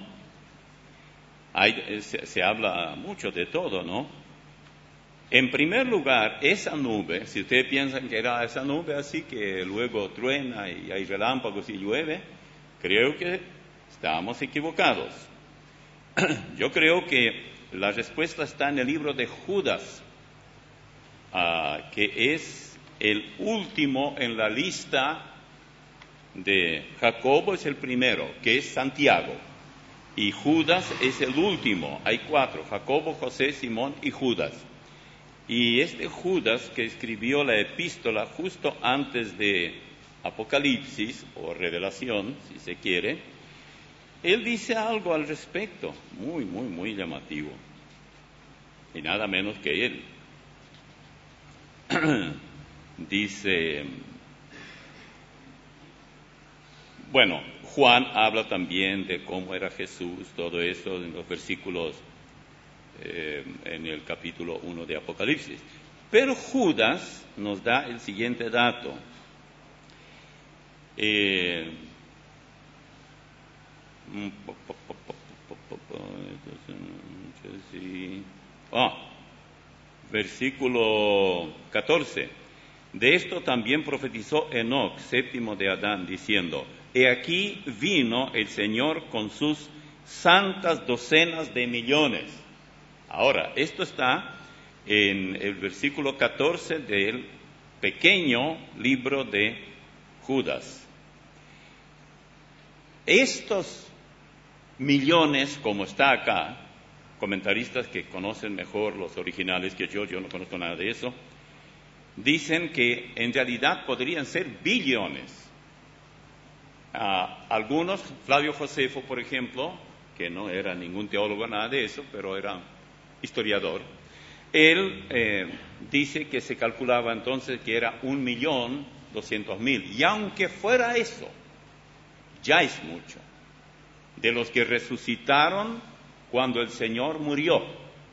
hay, se, se habla mucho de todo, ¿no? En primer lugar, esa nube, si ustedes piensan que era esa nube así que luego truena y hay relámpagos y llueve, creo que estamos equivocados. Yo creo que la respuesta está en el libro de Judas, uh, que es el último en la lista de Jacobo, es el primero, que es Santiago, y Judas es el último. Hay cuatro, Jacobo, José, Simón y Judas. Y este Judas que escribió la epístola justo antes de Apocalipsis, o Revelación, si se quiere, él dice algo al respecto, muy, muy, muy llamativo, y nada menos que él. Dice, bueno, Juan habla también de cómo era Jesús, todo eso en los versículos, eh, en el capítulo uno de Apocalipsis. Pero Judas nos da el siguiente dato. Eh, ah, versículo catorce. De esto también profetizó Enoc, séptimo de Adán, diciendo, he aquí vino el Señor con sus santas docenas de millones. Ahora, esto está en el versículo catorce del pequeño libro de Judas. Estos millones, como está acá, comentaristas que conocen mejor los originales que yo, yo no conozco nada de eso, dicen que en realidad podrían ser billones. Uh, algunos, Flavio Josefo, por ejemplo, que no era ningún teólogo, nada de eso, pero era historiador, él eh, dice que se calculaba entonces que era un millón doscientos mil, y aunque fuera eso, ya es mucho, de los que resucitaron cuando el Señor murió.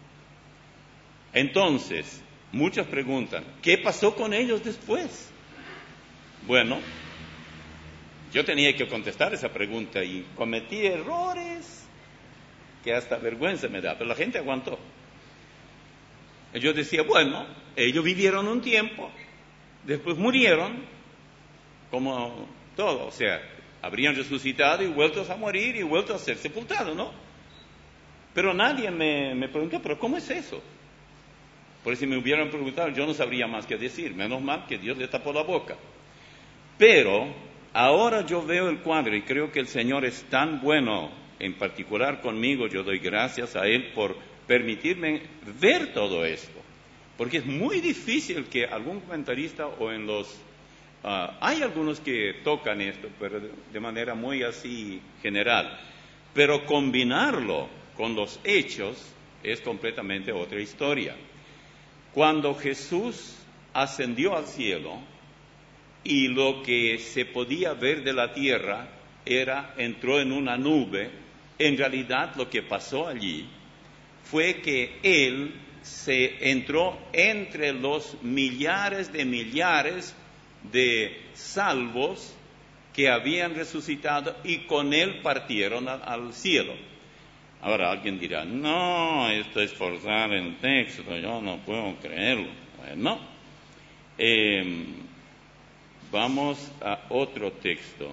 Entonces, muchos preguntan, ¿qué pasó con ellos después? Bueno, yo tenía que contestar esa pregunta y cometí errores que hasta vergüenza me da, pero la gente aguantó. Yo decía, bueno, ellos vivieron un tiempo, después murieron, como todo, o sea, habrían resucitado y vueltos a morir y vueltos a ser sepultados, ¿no? Pero nadie me, me preguntó, ¿pero cómo es eso? Porque si me hubieran preguntado, yo no sabría más qué decir, menos mal que Dios le tapó la boca. Pero ahora yo veo el cuadro y creo que el Señor es tan bueno, en particular conmigo, yo doy gracias a Él por permitirme ver todo esto, porque es muy difícil que algún comentarista o en los... Uh, hay algunos que tocan esto, pero de, de manera muy así general, pero combinarlo con los hechos es completamente otra historia. Cuando Jesús ascendió al cielo y lo que se podía ver de la tierra era, entró en una nube, en realidad lo que pasó allí fue que Él se entró entre los millares de millares de salvos que habían resucitado y con Él partieron al, al cielo. Ahora alguien dirá, no, esto es forzar el texto, yo no puedo creerlo. Bueno, eh, vamos a otro texto.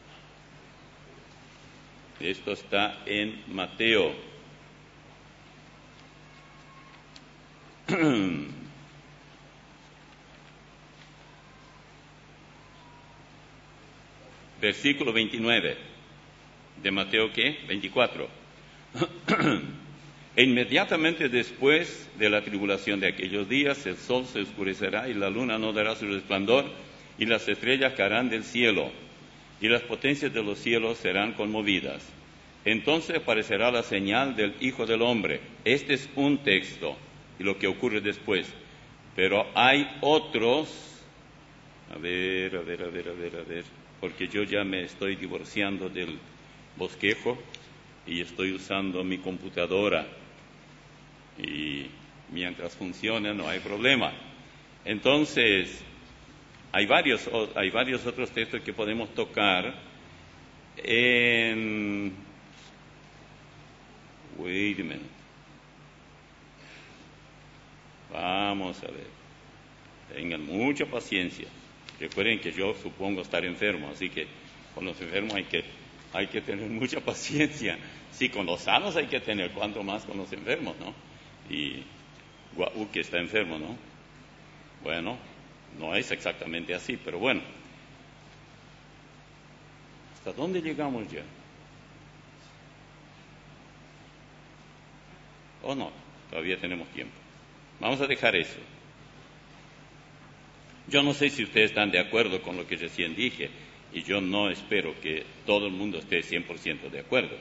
Esto está en Mateo. Versículo veintinueve de Mateo, ¿qué? veinticuatro. E inmediatamente después de la tribulación de aquellos días, el sol se oscurecerá y la luna no dará su resplandor, y las estrellas caerán del cielo, y las potencias de los cielos serán conmovidas. Entonces aparecerá la señal del Hijo del Hombre. Este es un texto, y lo que ocurre después. Pero hay otros, a ver, a ver, a ver, a ver, a ver, porque yo ya me estoy divorciando del bosquejo y estoy usando mi computadora y mientras funciona no hay problema. Entonces, hay varios, hay varios otros textos que podemos tocar en... Wait a minute. Vamos a ver. Tengan mucha paciencia. Recuerden que yo supongo estar enfermo, así que con los enfermos hay que, hay que tener mucha paciencia. Sí, con los sanos hay que tener, cuanto más con los enfermos, ¿no? Y Guau, que está enfermo, ¿no? Bueno, no es exactamente así, pero bueno. ¿Hasta dónde llegamos ya? ¿O no? Todavía tenemos tiempo. Vamos a dejar eso. Yo no sé si ustedes están de acuerdo con lo que recién dije, y yo no espero que todo el mundo esté cien por ciento de acuerdo.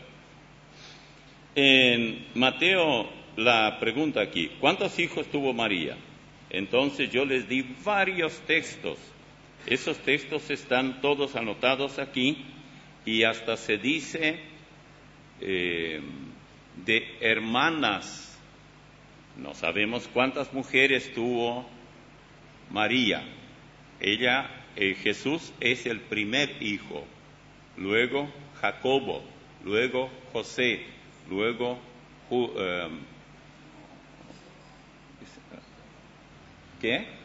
En Mateo, la pregunta aquí, ¿cuántos hijos tuvo María? Entonces yo les di varios textos. Esos textos están todos anotados aquí, y hasta se dice eh, de hermanas. No sabemos cuántas mujeres tuvo María. Ella, eh, Jesús es el primer hijo, luego Jacobo, luego José, luego uh, um, ¿qué?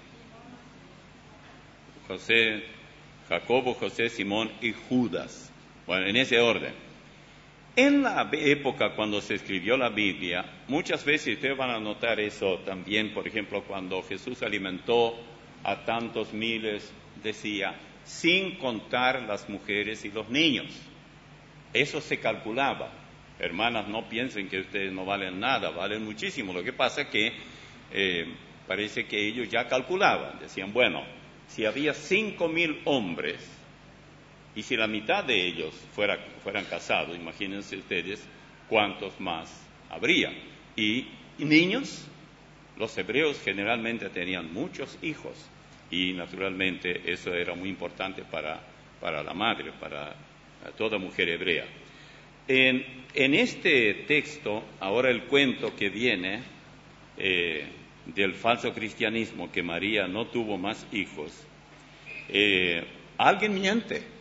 José, Jacobo, José, Simón y Judas. Bueno, en ese orden. En la época cuando se escribió la Biblia, muchas veces ustedes van a notar eso también, por ejemplo, cuando Jesús alimentó a tantos miles, decía, sin contar las mujeres y los niños. Eso se calculaba. Hermanas, no piensen que ustedes no valen nada, valen muchísimo. Lo que pasa es que eh, parece que ellos ya calculaban. Decían, bueno, si había cinco mil hombres, y si la mitad de ellos fuera, fueran casados, imagínense ustedes cuántos más habría. Y, y niños, los hebreos generalmente tenían muchos hijos, y naturalmente eso era muy importante para, para la madre, para toda mujer hebrea. En, en este texto, ahora el cuento que viene eh, del falso cristianismo, que María no tuvo más hijos, eh, alguien miente.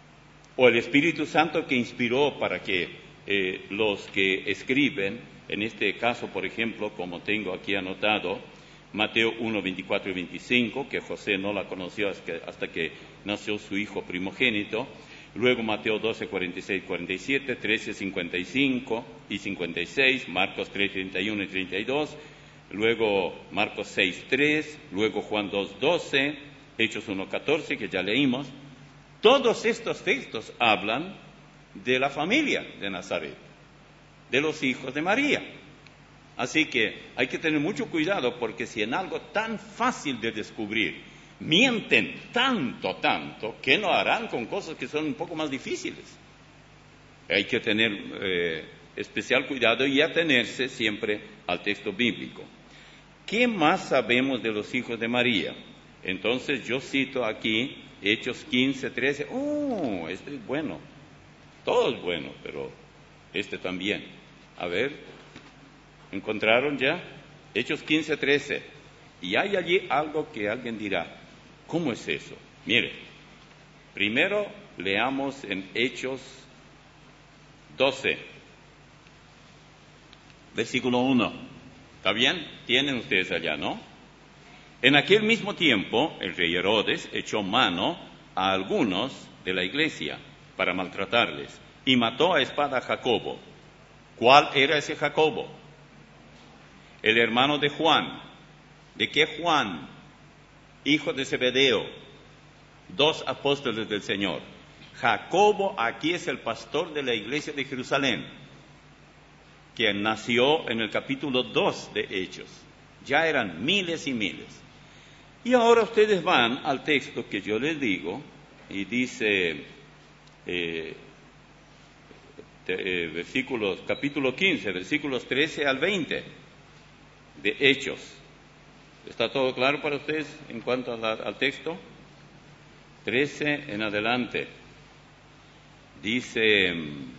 O el Espíritu Santo que inspiró para que eh, los que escriben, en este caso, por ejemplo, como tengo aquí anotado, Mateo uno, veinticuatro y veinticinco, que José no la conoció hasta que, hasta que nació su hijo primogénito. Luego Mateo doce, cuarenta y seis, cuarenta y siete, trece, cincuenta y cinco y cincuenta y seis, Marcos tres, treinta y uno y treinta y dos, luego Marcos seis, tres, luego Juan dos, doce, Hechos uno, catorce, que ya leímos. Todos estos textos hablan de la familia de Nazaret, de los hijos de María. Así que hay que tener mucho cuidado, porque si en algo tan fácil de descubrir mienten tanto, tanto, ¿qué no harán con cosas que son un poco más difíciles? Hay que tener eh, especial cuidado y atenerse siempre al texto bíblico. ¿Qué más sabemos de los hijos de María? Entonces yo cito aquí Hechos quince, trece. ¡Oh! Este es bueno. Todo es bueno, pero este también. A ver, ¿encontraron ya? Hechos quince, trece. Y hay allí algo que alguien dirá, ¿cómo es eso? Mire, primero leamos en Hechos doce, versículo uno. ¿Está bien? Tienen ustedes allá, ¿no? En aquel mismo tiempo, el rey Herodes echó mano a algunos de la iglesia para maltratarles y mató a espada a Jacobo. ¿Cuál era ese Jacobo? El hermano de Juan. ¿De qué Juan? Hijo de Zebedeo, dos apóstoles del Señor. Jacobo aquí es el pastor de la iglesia de Jerusalén, quien nació en el capítulo dos de Hechos. Ya eran miles y miles. Y ahora ustedes van al texto que yo les digo, y dice, eh, te, eh, versículos, capítulo quince, versículos trece al veinte de Hechos. ¿Está todo claro para ustedes en cuanto a la, al texto? trece en adelante. Dice,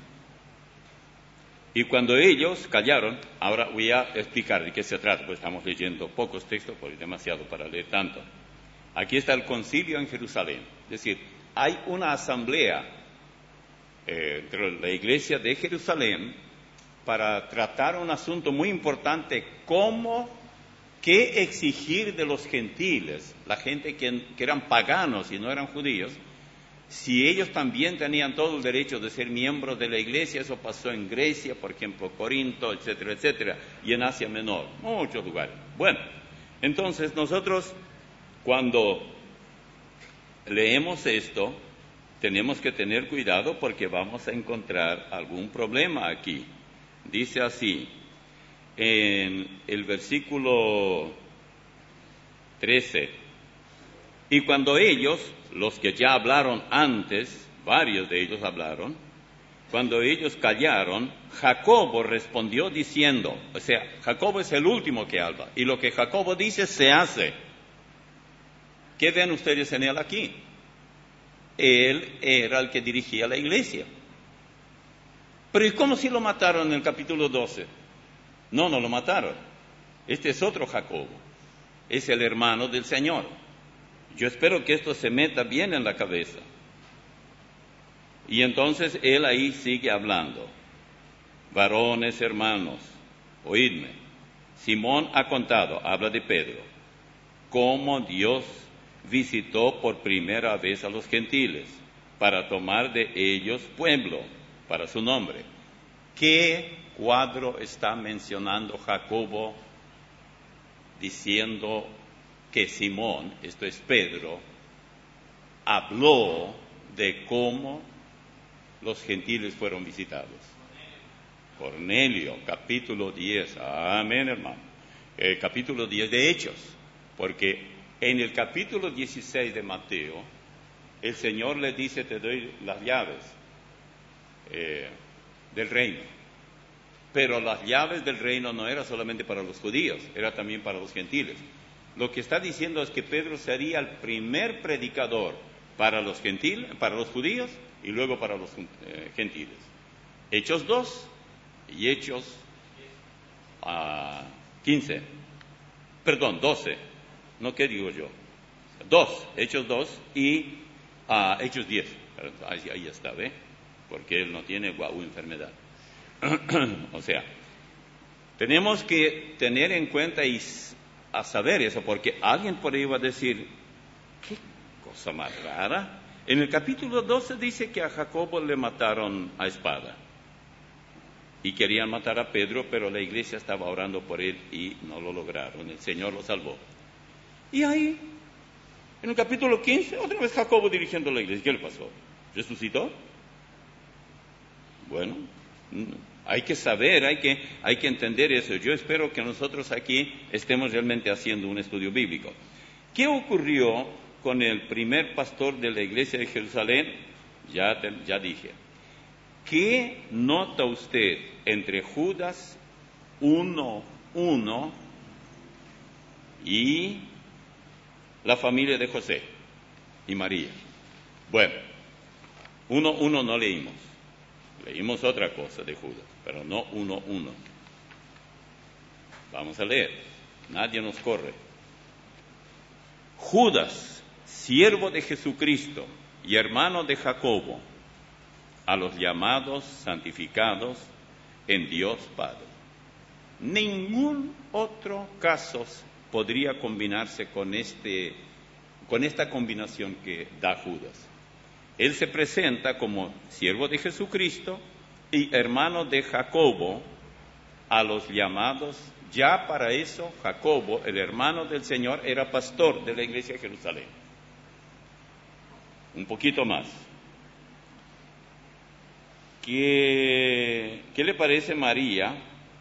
y cuando ellos callaron, ahora voy a explicar de qué se trata, pues estamos leyendo pocos textos, porque es demasiado para leer tanto. Aquí está el concilio en Jerusalén, es decir, hay una asamblea eh, entre la iglesia de Jerusalén para tratar un asunto muy importante, cómo, qué exigir de los gentiles, la gente que, que eran paganos y no eran judíos, si ellos también tenían todo el derecho de ser miembros de la iglesia. Eso pasó en Grecia, por ejemplo, Corinto, etcétera, etcétera, y en Asia Menor, muchos lugares. Bueno, entonces nosotros cuando leemos esto, tenemos que tener cuidado porque vamos a encontrar algún problema aquí. Dice así, en el versículo trece, y cuando ellos, los que ya hablaron antes, varios de ellos hablaron, cuando ellos callaron, Jacobo respondió diciendo, o sea, Jacobo es el último que habla, y lo que Jacobo dice se hace. ¿Qué ven ustedes en él aquí? Él era el que dirigía la iglesia. Pero ¿y cómo si lo mataron en el capítulo doce? No, no lo mataron. Este es otro Jacobo, es el hermano del Señor. Yo espero que esto se meta bien en la cabeza. Y entonces él ahí sigue hablando. Varones, hermanos, oídme. Simón ha contado, habla de Pedro, cómo Dios visitó por primera vez a los gentiles para tomar de ellos pueblo para su nombre. ¿qué cuadro está mencionando Jacobo diciendo que Simón, esto es Pedro, habló de cómo los gentiles fueron visitados? Cornelio, capítulo diez. Amén, hermano. El capítulo diez de Hechos. Porque en el capítulo dieciséis de Mateo, el Señor le dice, te doy las llaves eh, del reino. Pero las llaves del reino no eran solamente para los judíos, era también para los gentiles. Lo que está diciendo es que Pedro sería el primer predicador para los gentiles, para los judíos y luego para los eh, gentiles. Hechos dos y Hechos uh, quince, perdón, doce, no, ¿qué digo yo? dos, Hechos dos y uh, Hechos diez. Ahí, ahí está, ¿ve? Porque él no tiene guau, enfermedad. O sea, tenemos que tener en cuenta y a saber eso, porque alguien por ahí va a decir, ¿qué cosa más rara? En el capítulo doce dice que a Jacobo le mataron a espada y querían matar a Pedro, pero la iglesia estaba orando por él y no lo lograron, el Señor lo salvó. Y ahí, en el capítulo quince, otra vez Jacobo dirigiendo la iglesia. ¿Qué le pasó? ¿Resucitó? Bueno, hay que saber, hay que, hay que entender eso. Yo espero que nosotros aquí estemos realmente haciendo un estudio bíblico. ¿Qué ocurrió con el primer pastor de la iglesia de Jerusalén? Ya, te, ya dije. ¿Qué nota usted entre Judas uno uno y la familia de José y María? Bueno, uno uno no leímos. Leímos otra cosa de Judas, pero no uno uno. Vamos a leer. Nadie nos corre. Judas, siervo de Jesucristo y hermano de Jacobo, a los llamados santificados en Dios Padre. Ningún otro caso podría combinarse con, este, con esta combinación que da Judas. Él se presenta como siervo de Jesucristo y hermano de Jacobo a los llamados. Ya para eso, Jacobo, el hermano del Señor, era pastor de la iglesia de Jerusalén. Un poquito más. ¿Qué, qué le parece María?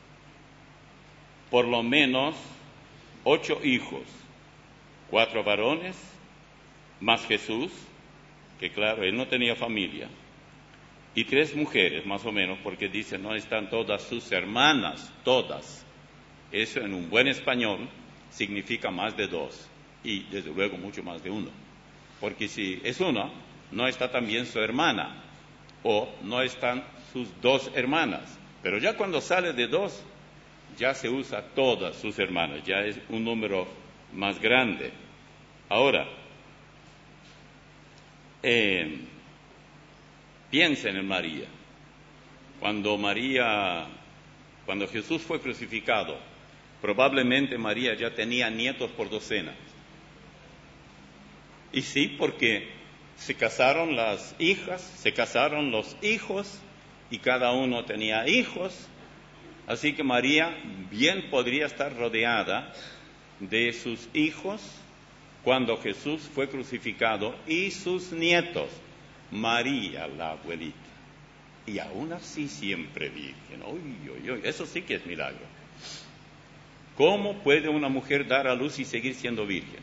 Por lo menos ocho hijos, cuatro varones, más Jesús, que claro, él no tenía familia, y tres mujeres más o menos, porque dice, no están todas sus hermanas, todas. Eso en un buen español significa más de dos, y desde luego mucho más de uno, porque si es uno, no está también su hermana, o no están sus dos hermanas, pero ya cuando sale de dos, ya se usa todas sus hermanas, ya es un número más grande. Ahora, eh, piensen en María. Cuando María, cuando Jesús fue crucificado, probablemente María ya tenía nietos por docenas. Y sí, porque se casaron las hijas, se casaron los hijos, y cada uno tenía hijos. Así que María bien podría estar rodeada de sus hijos cuando Jesús fue crucificado y sus nietos, María la abuelita, y aún así siempre virgen. Uy, uy, uy, eso sí que es milagro. ¿Cómo puede una mujer dar a luz y seguir siendo virgen?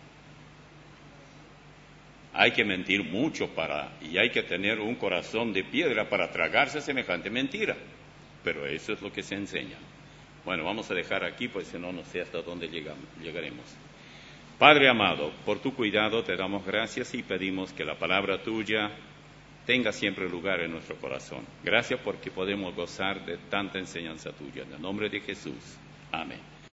Hay que mentir mucho para, y hay que tener un corazón de piedra para tragarse semejante mentira. Pero eso es lo que se enseña. Bueno, vamos a dejar aquí, pues si no, no sé hasta dónde llegamos, llegaremos. Padre amado, por tu cuidado te damos gracias y pedimos que la palabra tuya tenga siempre lugar en nuestro corazón. Gracias porque podemos gozar de tanta enseñanza tuya. En el nombre de Jesús. Amén.